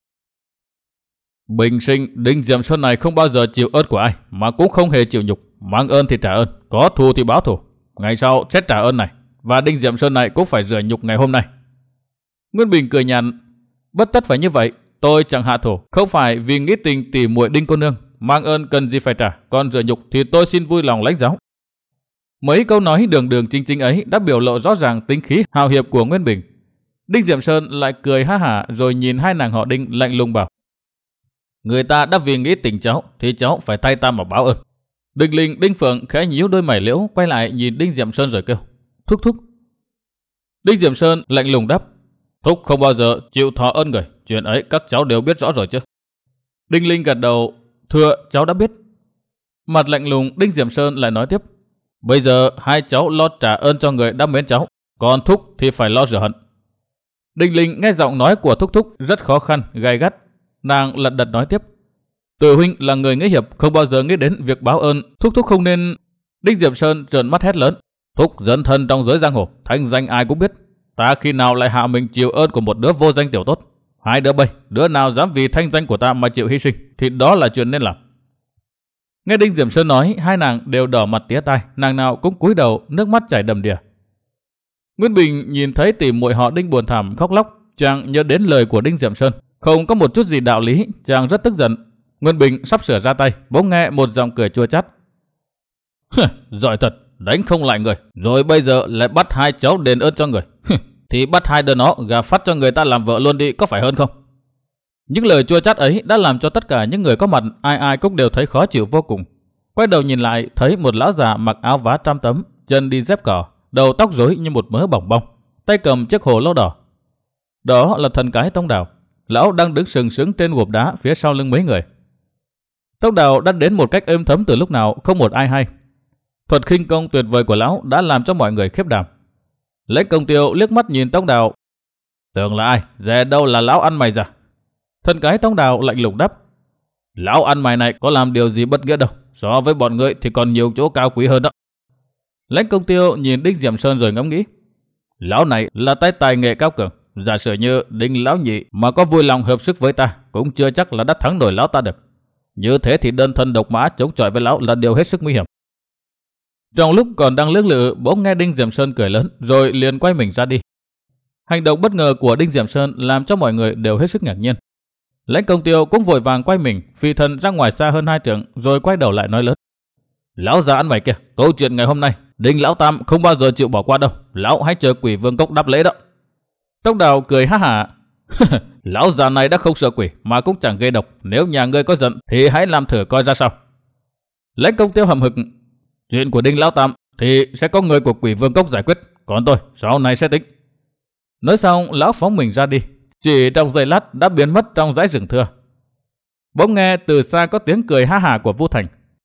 A: Bình sinh Đinh Diệm Sơn này không bao giờ chịu ơn của ai, mà cũng không hề chịu nhục. Mang ơn thì trả ơn, có thù thì báo thù. Ngày sau sẽ trả ơn này, và Đinh Diệm Sơn này cũng phải rửa nhục ngày hôm nay. Nguyên Bình cười nhàn: Bất tất phải như vậy, tôi chẳng hạ thủ, không phải vì nghĩ tình tỉ muội Đinh cô nương. Mang ơn cần gì phải trả, còn rửa nhục thì tôi xin vui lòng lãnh giáo. Mấy câu nói đường đường chính chính ấy đã biểu lộ rõ ràng tính khí hào hiệp của Nguyên Bình. Đinh Diệm Sơn lại cười ha hả rồi nhìn hai nàng họ Đinh lạnh lùng bảo: Người ta đã vì nghĩ tình cháu thì cháu phải thay ta mà báo ơn. Đinh Linh, Đinh Phượng khẽ nhíu đôi mày liễu, quay lại nhìn Đinh Diệm Sơn rồi kêu: Thúc thúc. Đinh Diệm Sơn lạnh lùng đáp: Thúc không bao giờ chịu thọ ơn người, chuyện ấy các cháu đều biết rõ rồi chứ? Đinh Linh gật đầu: Thưa, cháu đã biết. Mặt lạnh lùng, Đinh Diệm Sơn lại nói tiếp: Bây giờ hai cháu lo trả ơn cho người đã mến cháu, còn thúc thì phải lo rửa hận. Đinh Linh nghe giọng nói của thúc thúc rất khó khăn, gay gắt. Nàng lật đật nói tiếp: Tử huynh là người nghĩa hiệp, không bao giờ nghĩ đến việc báo ơn, thúc thúc không nên. Đinh Diệm Sơn trợn mắt hét lớn: Thúc dấn thân trong giới giang hồ, thanh danh ai cũng biết. Ta khi nào lại hạ mình chịu ơn của một đứa vô danh tiểu tốt? Hai đứa bay, đứa nào dám vì thanh danh của ta mà chịu hy sinh thì đó là chuyện nên làm. Nghe Đinh Diệm Sơn nói, hai nàng đều đỏ mặt tía tai, nàng nào cũng cúi đầu, nước mắt chảy đầm đìa. Nguyên Bình nhìn thấy tỉ muội họ Đinh buồn thảm khóc lóc, chàng nhớ đến lời của Đinh Diệm Sơn, không có một chút gì đạo lý, chàng rất tức giận. Nguyên Bình sắp sửa ra tay, bỗng nghe một giọng cười chua chát: Giỏi thật, đánh không lại người, rồi bây giờ lại bắt hai cháu đền ơn cho người. Thì bắt hai đứa nó gà phát cho người ta làm vợ luôn đi, có phải hơn không? Những lời chua chát ấy đã làm cho tất cả những người có mặt ai ai cũng đều thấy khó chịu vô cùng. Quay đầu nhìn lại thấy một lão già mặc áo vá trăm tấm, chân đi dép cỏ, đầu tóc rối như một mớ bỏng bong, tay cầm chiếc hồ lô đỏ. Đó là thần cái Tông Đào. Lão đang đứng sừng sững trên gộp đá phía sau lưng mấy người. Tông Đào đã đến một cách êm thấm từ lúc nào không một ai hay. Thuật khinh công tuyệt vời của lão đã làm cho mọi người khiếp đảm. Lãnh Công Tiêu liếc mắt nhìn Tông Đào: Tưởng là ai, dè đâu là lão ăn mày già. Thần cái Tông Đào lạnh lùng đáp: Lão ăn mày này có làm điều gì bất nghĩa đâu, so với bọn ngươi thì còn nhiều chỗ cao quý hơn đó. Lãnh Công Tiêu nhìn Đinh Diệm Sơn rồi ngẫm nghĩ: Lão này là tay tài nghệ cao cường, giả sử như Đinh lão nhị mà có vui lòng hợp sức với ta cũng chưa chắc là đã thắng nổi lão ta được. Như thế thì đơn thân độc mã chống chọi với lão là điều hết sức nguy hiểm. Trong lúc còn đang lưỡng lự, bỗng nghe Đinh Diệm Sơn cười lớn rồi liền quay mình ra đi. Hành động bất ngờ của Đinh Diệm Sơn làm cho mọi người đều hết sức ngạc nhiên. Lãnh Công Tiêu cũng vội vàng quay mình phi thân ra ngoài xa hơn hai trượng, rồi quay đầu lại nói lớn: Lão già ăn mày kia, câu chuyện ngày hôm nay Đinh lão tam không bao giờ chịu bỏ qua đâu, lão hãy chờ Quỷ Vương Cốc đáp lễ đó. Tông Đào cười ha hả: Lão già này đã không sợ quỷ mà cũng chẳng gây độc. Nếu nhà ngươi có giận thì hãy làm thử coi ra sao. Lãnh Công Tiêu hậm hực. Chuyện của Đinh Lão Tam thì sẽ có người của Quỷ Vương Cốc giải quyết. Còn tôi sau này sẽ tính. Nói xong lão phóng mình ra đi. Chỉ trong giây lát đã biến mất trong dãy rừng thưa. Bỗng nghe từ xa có tiếng cười ha hả của Vu Thành.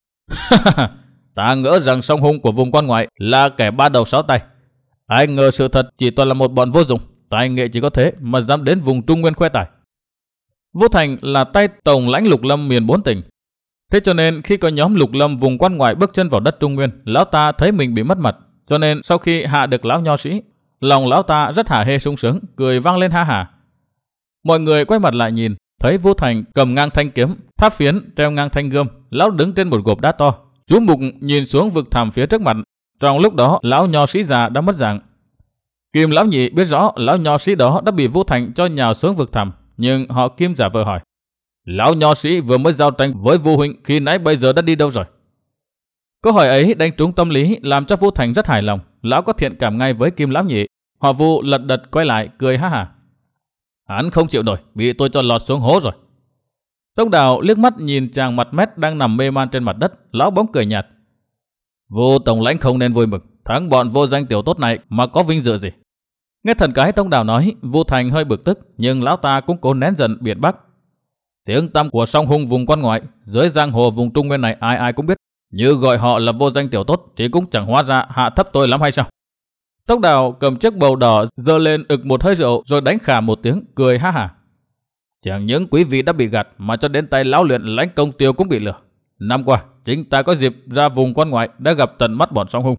A: Ta ngỡ rằng song hung của vùng quan ngoại là kẻ ba đầu sáu tay. Ai ngờ sự thật chỉ toàn là một bọn vô dụng. Tài nghệ chỉ có thế mà dám đến vùng Trung Nguyên khoe tài. Vu Thành là tay tổng lãnh Lục Lâm miền bốn tỉnh. Thế cho nên khi có nhóm Lục Lâm vùng quan ngoại bước chân vào đất Trung Nguyên, lão ta thấy mình bị mất mặt. Cho nên sau khi hạ được lão nho sĩ, lòng lão ta rất hả hê sung sướng, cười vang lên ha hả. Mọi người quay mặt lại nhìn, thấy Vu Thành cầm ngang thanh kiếm, tháp phiến treo ngang thanh gươm, lão đứng trên một gộp đá to, chú mục nhìn xuống vực thẳm phía trước mặt. Trong lúc đó, lão nho sĩ già đã mất dạng. Kim lão nhị biết rõ lão nho sĩ đó đã bị Vu Thành cho nhào xuống vực thẳm, nhưng họ Kim giả vờ hỏi: Lão nho sĩ vừa mới giao tranh với Vu huynh khi nãy bây giờ đã đi đâu rồi? Câu hỏi ấy đánh trúng tâm lý làm cho Vu Thành rất hài lòng. Lão có thiện cảm ngay với Kim lão nhị. Họ Vu lật đật quay lại cười ha hả. Hắn không chịu nổi, bị tôi cho lọt xuống hố rồi. Tông Đào liếc mắt nhìn chàng mặt mét đang nằm mê man trên mặt đất. Lão bỗng cười nhạt. Vu tổng lãnh không nên vui mừng, thắng bọn vô danh tiểu tốt này mà có vinh dự gì. Nghe thần cái Tông Đào nói, Vu Thành hơi bực tức, nhưng lão ta cũng cố nén giận biện bác. Tiếng tăm của song hung vùng quan ngoại, dưới giang hồ vùng Trung Nguyên này ai ai cũng biết. Như gọi họ là vô danh tiểu tốt thì cũng chẳng hóa ra hạ thấp tôi lắm hay sao? Tông Đào cầm chiếc bầu đỏ giơ lên ực một hơi rượu rồi đánh khà một tiếng cười ha hả. Chẳng những quý vị đã bị gạt mà cho đến tay lão luyện Lãnh Công Tiêu cũng bị lừa. Năm qua chính ta có dịp ra vùng quan ngoại đã gặp tận mắt bọn song hung.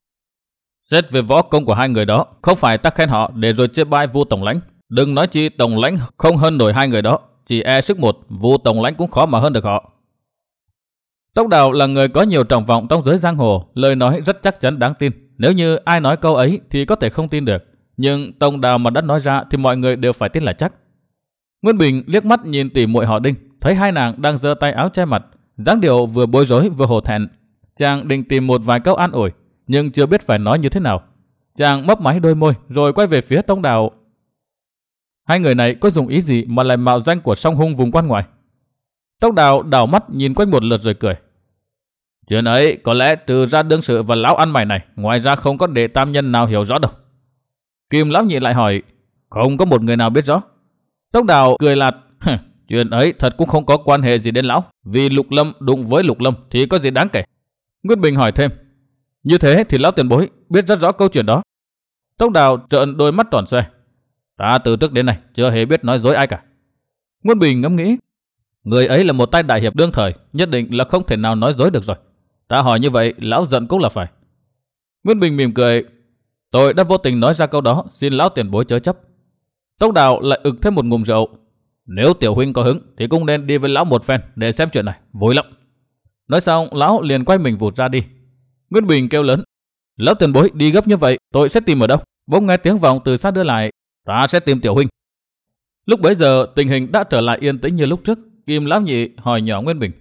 A: Xét về võ công của hai người đó, không phải ta khen họ để rồi chê bai Vu tổng lãnh. Đừng nói chi tổng lãnh không hơn nổi hai người đó, chỉ e sức một Vu tổng lãnh cũng khó mà hơn được họ. Tông Đào là người có nhiều trọng vọng trong giới giang hồ, lời nói rất chắc chắn đáng tin. Nếu như ai nói câu ấy thì có thể không tin được, nhưng Tông Đào mà đã nói ra thì mọi người đều phải tin là chắc. Nguyên Bình liếc mắt nhìn tỉ muội họ Đinh, thấy hai nàng đang giơ tay áo che mặt, dáng điệu vừa bối rối vừa hổ thẹn. Chàng định tìm một vài câu an ủi, nhưng chưa biết phải nói như thế nào. Chàng mấp máy đôi môi rồi quay về phía Tông Đào. Hai người này có dùng ý gì mà lại mạo danh của song hung vùng quan ngoại? Tông Đào đảo mắt nhìn quanh một lượt rồi cười. Chuyện ấy có lẽ trừ ra đương sự và lão ăn mày này, ngoài ra không có đệ tam nhân nào hiểu rõ đâu. Kim lão nhị lại hỏi, không có một người nào biết rõ. Tông Đào cười lạt, chuyện ấy thật cũng không có quan hệ gì đến lão, vì Lục Lâm đụng với Lục Lâm thì có gì đáng kể. Nguyên Bình hỏi thêm, như thế thì lão tiền bối biết rất rõ câu chuyện đó. Tông Đào trợn đôi mắt tròn xoe, ta từ trước đến nay chưa hề biết nói dối ai cả. Nguyên Bình ngẫm nghĩ, người ấy là một tay đại hiệp đương thời, nhất định là không thể nào nói dối được rồi. Ta hỏi như vậy, lão giận cũng là phải. Nguyên Bình mỉm cười, tôi đã vô tình nói ra câu đó, xin lão tiền bối chớ chấp. Tông Đào lại ực thêm một ngụm rượu. Nếu tiểu huynh có hứng thì cũng nên đi với lão một phen để xem chuyện này, vui lắm. Nói xong, lão liền quay mình vụt ra đi. Nguyên Bình kêu lớn, lão tiền bối đi gấp như vậy, tôi sẽ tìm ở đâu? Bỗng nghe tiếng vọng từ xa đưa lại, ta sẽ tìm tiểu huynh. Lúc bấy giờ tình hình đã trở lại yên tĩnh như lúc trước. Kim lão nhị hỏi nhỏ Nguyên Bình,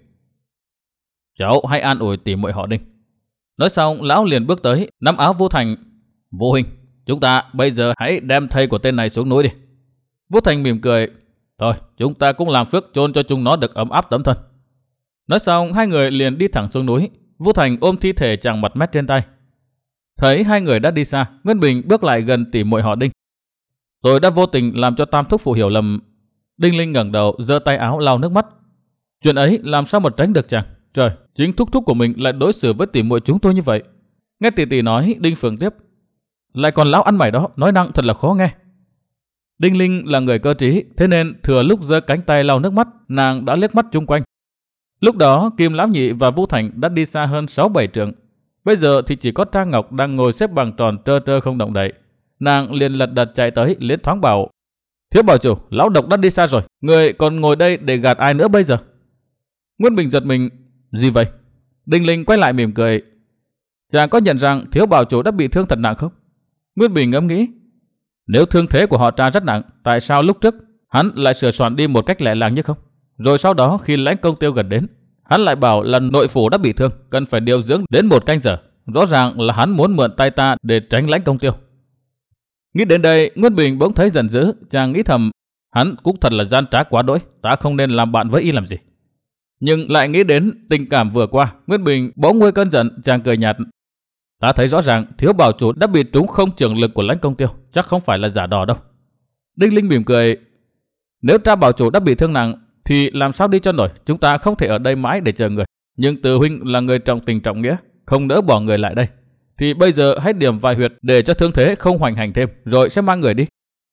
A: cháu hãy an ủi tỉ muội họ Đinh. Nói xong, lão liền bước tới nắm áo Vu Thành. Vu huynh, chúng ta bây giờ hãy đem thây của tên này xuống núi đi. Vu Thành mỉm cười, thôi chúng ta cũng làm phước chôn cho chúng nó được ấm áp tấm thân. Nói xong, hai người liền đi thẳng xuống núi. Vu Thành ôm thi thể chàng mặt mét trên tay. Thấy hai người đã đi xa, Nguyên Bình bước lại gần tỉ muội họ Đinh. Tôi đã vô tình làm cho Tam thúc phụ hiểu lầm. Đinh Linh ngẩng đầu, giơ tay áo lau nước mắt. Chuyện ấy làm sao mà tránh được chàng? Trời, chính thúc thúc của mình lại đối xử với tỉ muội chúng tôi như vậy. Nghe tỷ tỷ nói, Đinh Phượng tiếp, lại còn lão ăn mày đó, nói năng thật là khó nghe. Đinh Linh là người cơ trí, thế nên thừa lúc giơ cánh tay lau nước mắt, nàng đã liếc mắt chung quanh. Lúc đó Kim lão nhị và Vu Thành đã đi xa hơn sáu bảy trượng. Bây giờ thì chỉ có Trang Ngọc đang ngồi xếp bằng tròn trơ trơ không động đậy. Nàng liền lật đật chạy tới liến thoáng bảo, thiếu bảo chủ, lão độc đã đi xa rồi, người còn ngồi đây để gạt ai nữa bây giờ? Nguyên Bình giật mình, gì vậy? Đinh Linh quay lại mỉm cười, chàng có nhận rằng thiếu bảo chủ đã bị thương thật nặng không? Nguyên Bình ngẫm nghĩ, nếu thương thế của họ Trang rất nặng, tại sao lúc trước hắn lại sửa soạn đi một cách lẹ làng như không? Rồi sau đó khi Lãnh Công Tiêu gần đến, hắn lại bảo là nội phủ đã bị thương, cần phải điều dưỡng đến một canh giờ. Rõ ràng là hắn muốn mượn tay ta để tránh Lãnh Công Tiêu. Nghĩ đến đây, Nguyên Bình bỗng thấy giận dữ, chàng nghĩ thầm, Hắn cũng thật là gian trá quá đỗi, ta không nên làm bạn với y làm gì. Nhưng lại nghĩ đến tình cảm vừa qua, Nguyên Bình bỗng nguôi cơn giận, chàng cười nhạt. Ta thấy rõ ràng thiếu bảo chủ đã bị trúng không trường lực của Lãnh Công Tiêu, chắc không phải là giả đò đâu. Đinh Linh mỉm cười. Nếu tra bảo chủ đã bị thương nặng thì làm sao đi cho nổi, chúng ta không thể ở đây mãi để chờ người. Nhưng Từ huynh là người trọng tình trọng nghĩa, không nỡ bỏ người lại đây, thì bây giờ hãy điểm vài huyệt để cho thương thế không hoành hành thêm, rồi sẽ mang người đi.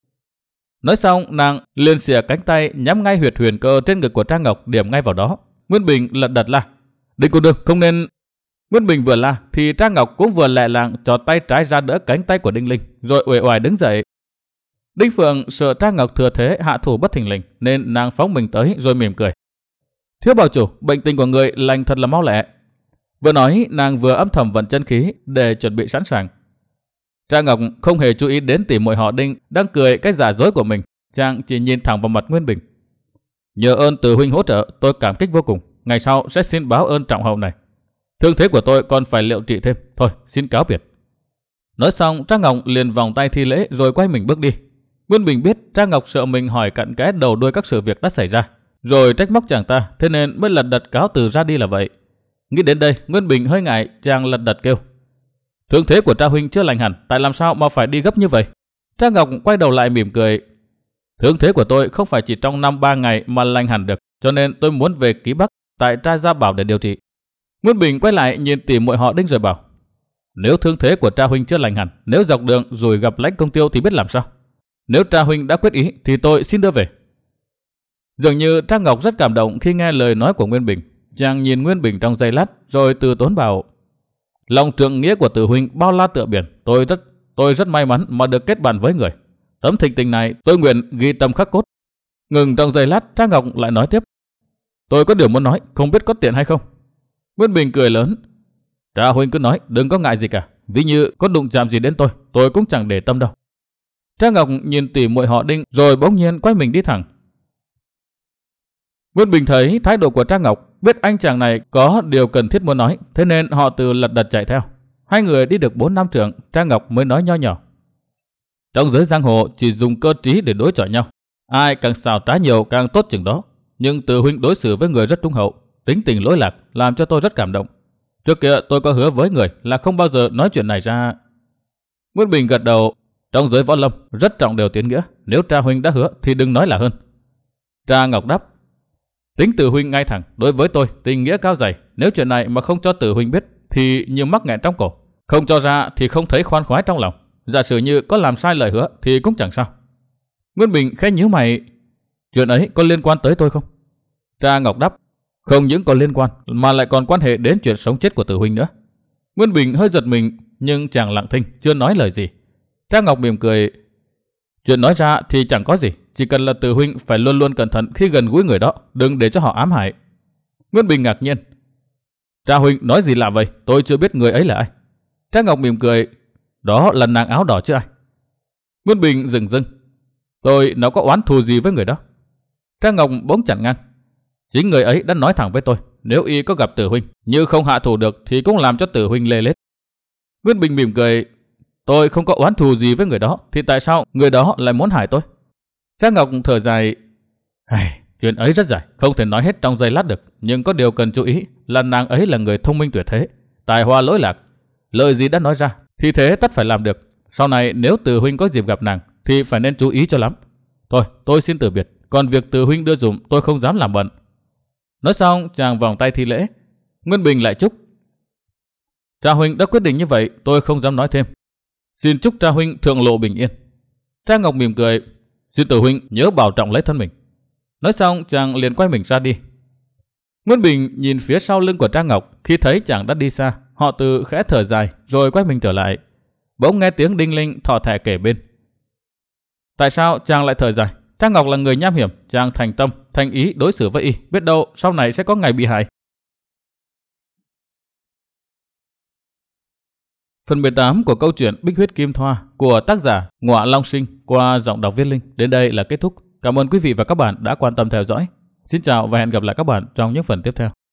A: Nói xong, nàng liền xìa cánh tay nhắm ngay huyệt huyền cơ trên ngực của Trang Ngọc, điểm ngay vào đó. Nguyên Bình lật đật la. Đinh cô nương không nên. Nguyên Bình vừa la thì Trang Ngọc cũng vừa lẹ làng chọt tay trái ra đỡ cánh tay của Đinh Linh, rồi uể oải đứng dậy. Đinh Phượng sợ Trang Ngọc thừa thế hạ thủ bất thình lình, nên nàng phóng mình tới rồi mỉm cười. Thiếu bảo chủ, bệnh tình của người lành thật là mau lẹ. Vừa nói, nàng vừa âm thầm vận chân khí để chuẩn bị sẵn sàng. Trang Ngọc không hề chú ý đến tỉ muội họ Đinh đang cười cái giả dối của mình, chàng chỉ nhìn thẳng vào mặt Nguyên Bình. Nhờ ơn Từ huynh hỗ trợ, tôi cảm kích vô cùng. Ngày sau sẽ xin báo ơn trọng hậu này. Thương thế của tôi còn phải liệu trị thêm. Thôi, xin cáo biệt. Nói xong, Trang Ngọc liền vòng tay thi lễ rồi quay mình bước đi. Nguyên Bình biết Trang Ngọc sợ mình hỏi cặn kẽ đầu đuôi các sự việc đã xảy ra, rồi trách móc chàng ta, thế nên mới lật đật cáo từ ra đi là vậy. Nghĩ đến đây, Nguyên Bình hơi ngại, chàng lật đật kêu. Thương thế của Tra huynh chưa lành hẳn, tại làm sao mà phải đi gấp như vậy? Trang Ngọc quay đầu lại mỉm cười. Thương thế của tôi không phải chỉ trong năm ba ngày mà lành hẳn được, cho nên tôi muốn về Ký Bắc tại Tra Gia Bảo để điều trị. Nguyên Bình quay lại nhìn tỉ muội họ Đinh rồi bảo. Nếu thương thế của Tra huynh chưa lành hẳn, nếu dọc đường rồi gặp Lãnh Công Tiêu thì biết làm sao? Nếu Tra huynh đã quyết ý thì tôi xin đưa về. Dường như Trang Ngọc rất cảm động khi nghe lời nói của Nguyên Bình. Chàng nhìn Nguyên Bình trong giây lát rồi từ tốn bảo. Lòng trượng nghĩa của Từ huynh bao la tựa biển, tôi rất tôi rất may mắn mà được kết bạn với người. Tấm thịnh tình này tôi nguyện ghi tâm khắc cốt. Ngừng trong giây lát, Trang Ngọc lại nói tiếp. Tôi có điều muốn nói, không biết có tiện hay không? Nguyên Bình cười lớn. Tra huynh cứ nói, đừng có ngại gì cả. Ví như có đụng chạm gì đến tôi, tôi cũng chẳng để tâm đâu. Trang Ngọc nhìn tỉ muội họ Đinh rồi bỗng nhiên quay mình đi thẳng. Nguyên Bình thấy thái độ của Trang Ngọc, biết anh chàng này có điều cần thiết muốn nói, thế nên họ từ lật đật chạy theo. Hai người đi được bốn năm trượng, Trang Ngọc mới nói nho nhỏ. Trong giới giang hồ chỉ dùng cơ trí để đối chọi nhau, ai càng xào trá nhiều càng tốt chừng đó. Nhưng Từ huynh đối xử với người rất trung hậu, tính tình lỗi lạc, làm cho tôi rất cảm động. Trước kia tôi có hứa với người là không bao giờ nói chuyện này ra. Nguyên Bình gật đầu. Trong giới võ lâm rất trọng điều tín nghĩa, nếu Tra huynh đã hứa thì đừng nói là hơn. Trang Ngọc đáp. Tính Từ huynh ngay thẳng, đối với tôi tình nghĩa cao dày, nếu chuyện này mà không cho Từ huynh biết thì như mắc nghẹn trong cổ, không cho ra thì không thấy khoan khoái trong lòng. Giả sử như có làm sai lời hứa thì cũng chẳng sao. Nguyên Bình khẽ nhíu mày. Chuyện ấy có liên quan tới tôi không? Trang Ngọc đáp. Không những có liên quan mà lại còn quan hệ đến chuyện sống chết của Từ huynh nữa. Nguyên Bình hơi giật mình, nhưng chàng lặng thinh chưa nói lời gì. Trang Ngọc mỉm cười. Chuyện nói ra thì chẳng có gì, chỉ cần là Từ huynh phải luôn luôn cẩn thận khi gần gũi người đó, đừng để cho họ ám hại. Nguyên Bình ngạc nhiên. Tra huynh nói gì lạ vậy, tôi chưa biết người ấy là ai. Trang Ngọc mỉm cười. Đó là nàng áo đỏ chứ ai. Nguyên Bình dừng dưng. Tôi nó có oán thù gì với người đó? Trang Ngọc bỗng chặn ngang. Chính người ấy đã nói thẳng với tôi, nếu y có gặp Từ huynh, như không hạ thủ được thì cũng làm cho Từ huynh lê lết. Nguyên Bình mỉm cười. Tôi không có oán thù gì với người đó, thì tại sao người đó lại muốn hại tôi? Trang Ngọc thở dài. Chuyện ấy rất dài, không thể nói hết trong giây lát được. Nhưng có điều cần chú ý là nàng ấy là người thông minh tuyệt thế, tài hoa lỗi lạc. Lời gì đã nói ra thì thế tất phải làm được. Sau này nếu Từ huynh có dịp gặp nàng thì phải nên chú ý cho lắm. Thôi tôi xin từ biệt, còn việc Từ huynh đưa dùm tôi không dám làm bận. Nói xong chàng vòng tay thi lễ. Nguyên Bình lại chúc. Tra huynh đã quyết định như vậy, tôi không dám nói thêm. Xin chúc Tra huynh thượng lộ bình yên. Trang Ngọc mỉm cười. Xin Từ huynh nhớ bảo trọng lấy thân mình. Nói xong chàng liền quay mình ra đi. Nguyên Bình nhìn phía sau lưng của Trang Ngọc, khi thấy chàng đã đi xa, họ Từ khẽ thở dài rồi quay mình trở lại. Bỗng nghe tiếng Đinh Linh thỏ thẻ kể bên. Tại sao chàng lại thở dài? Trang Ngọc là người nham hiểm, chàng thành tâm, thành ý đối xử với y, biết đâu sau này sẽ có ngày bị hại. Phần mười tám của câu chuyện Bích Huyết Kim Thoa của tác giả Ngọa Long Sinh qua giọng đọc Viết Linh đến đây là kết thúc. Cảm ơn quý vị và các bạn đã quan tâm theo dõi. Xin chào và hẹn gặp lại các bạn trong những phần tiếp theo.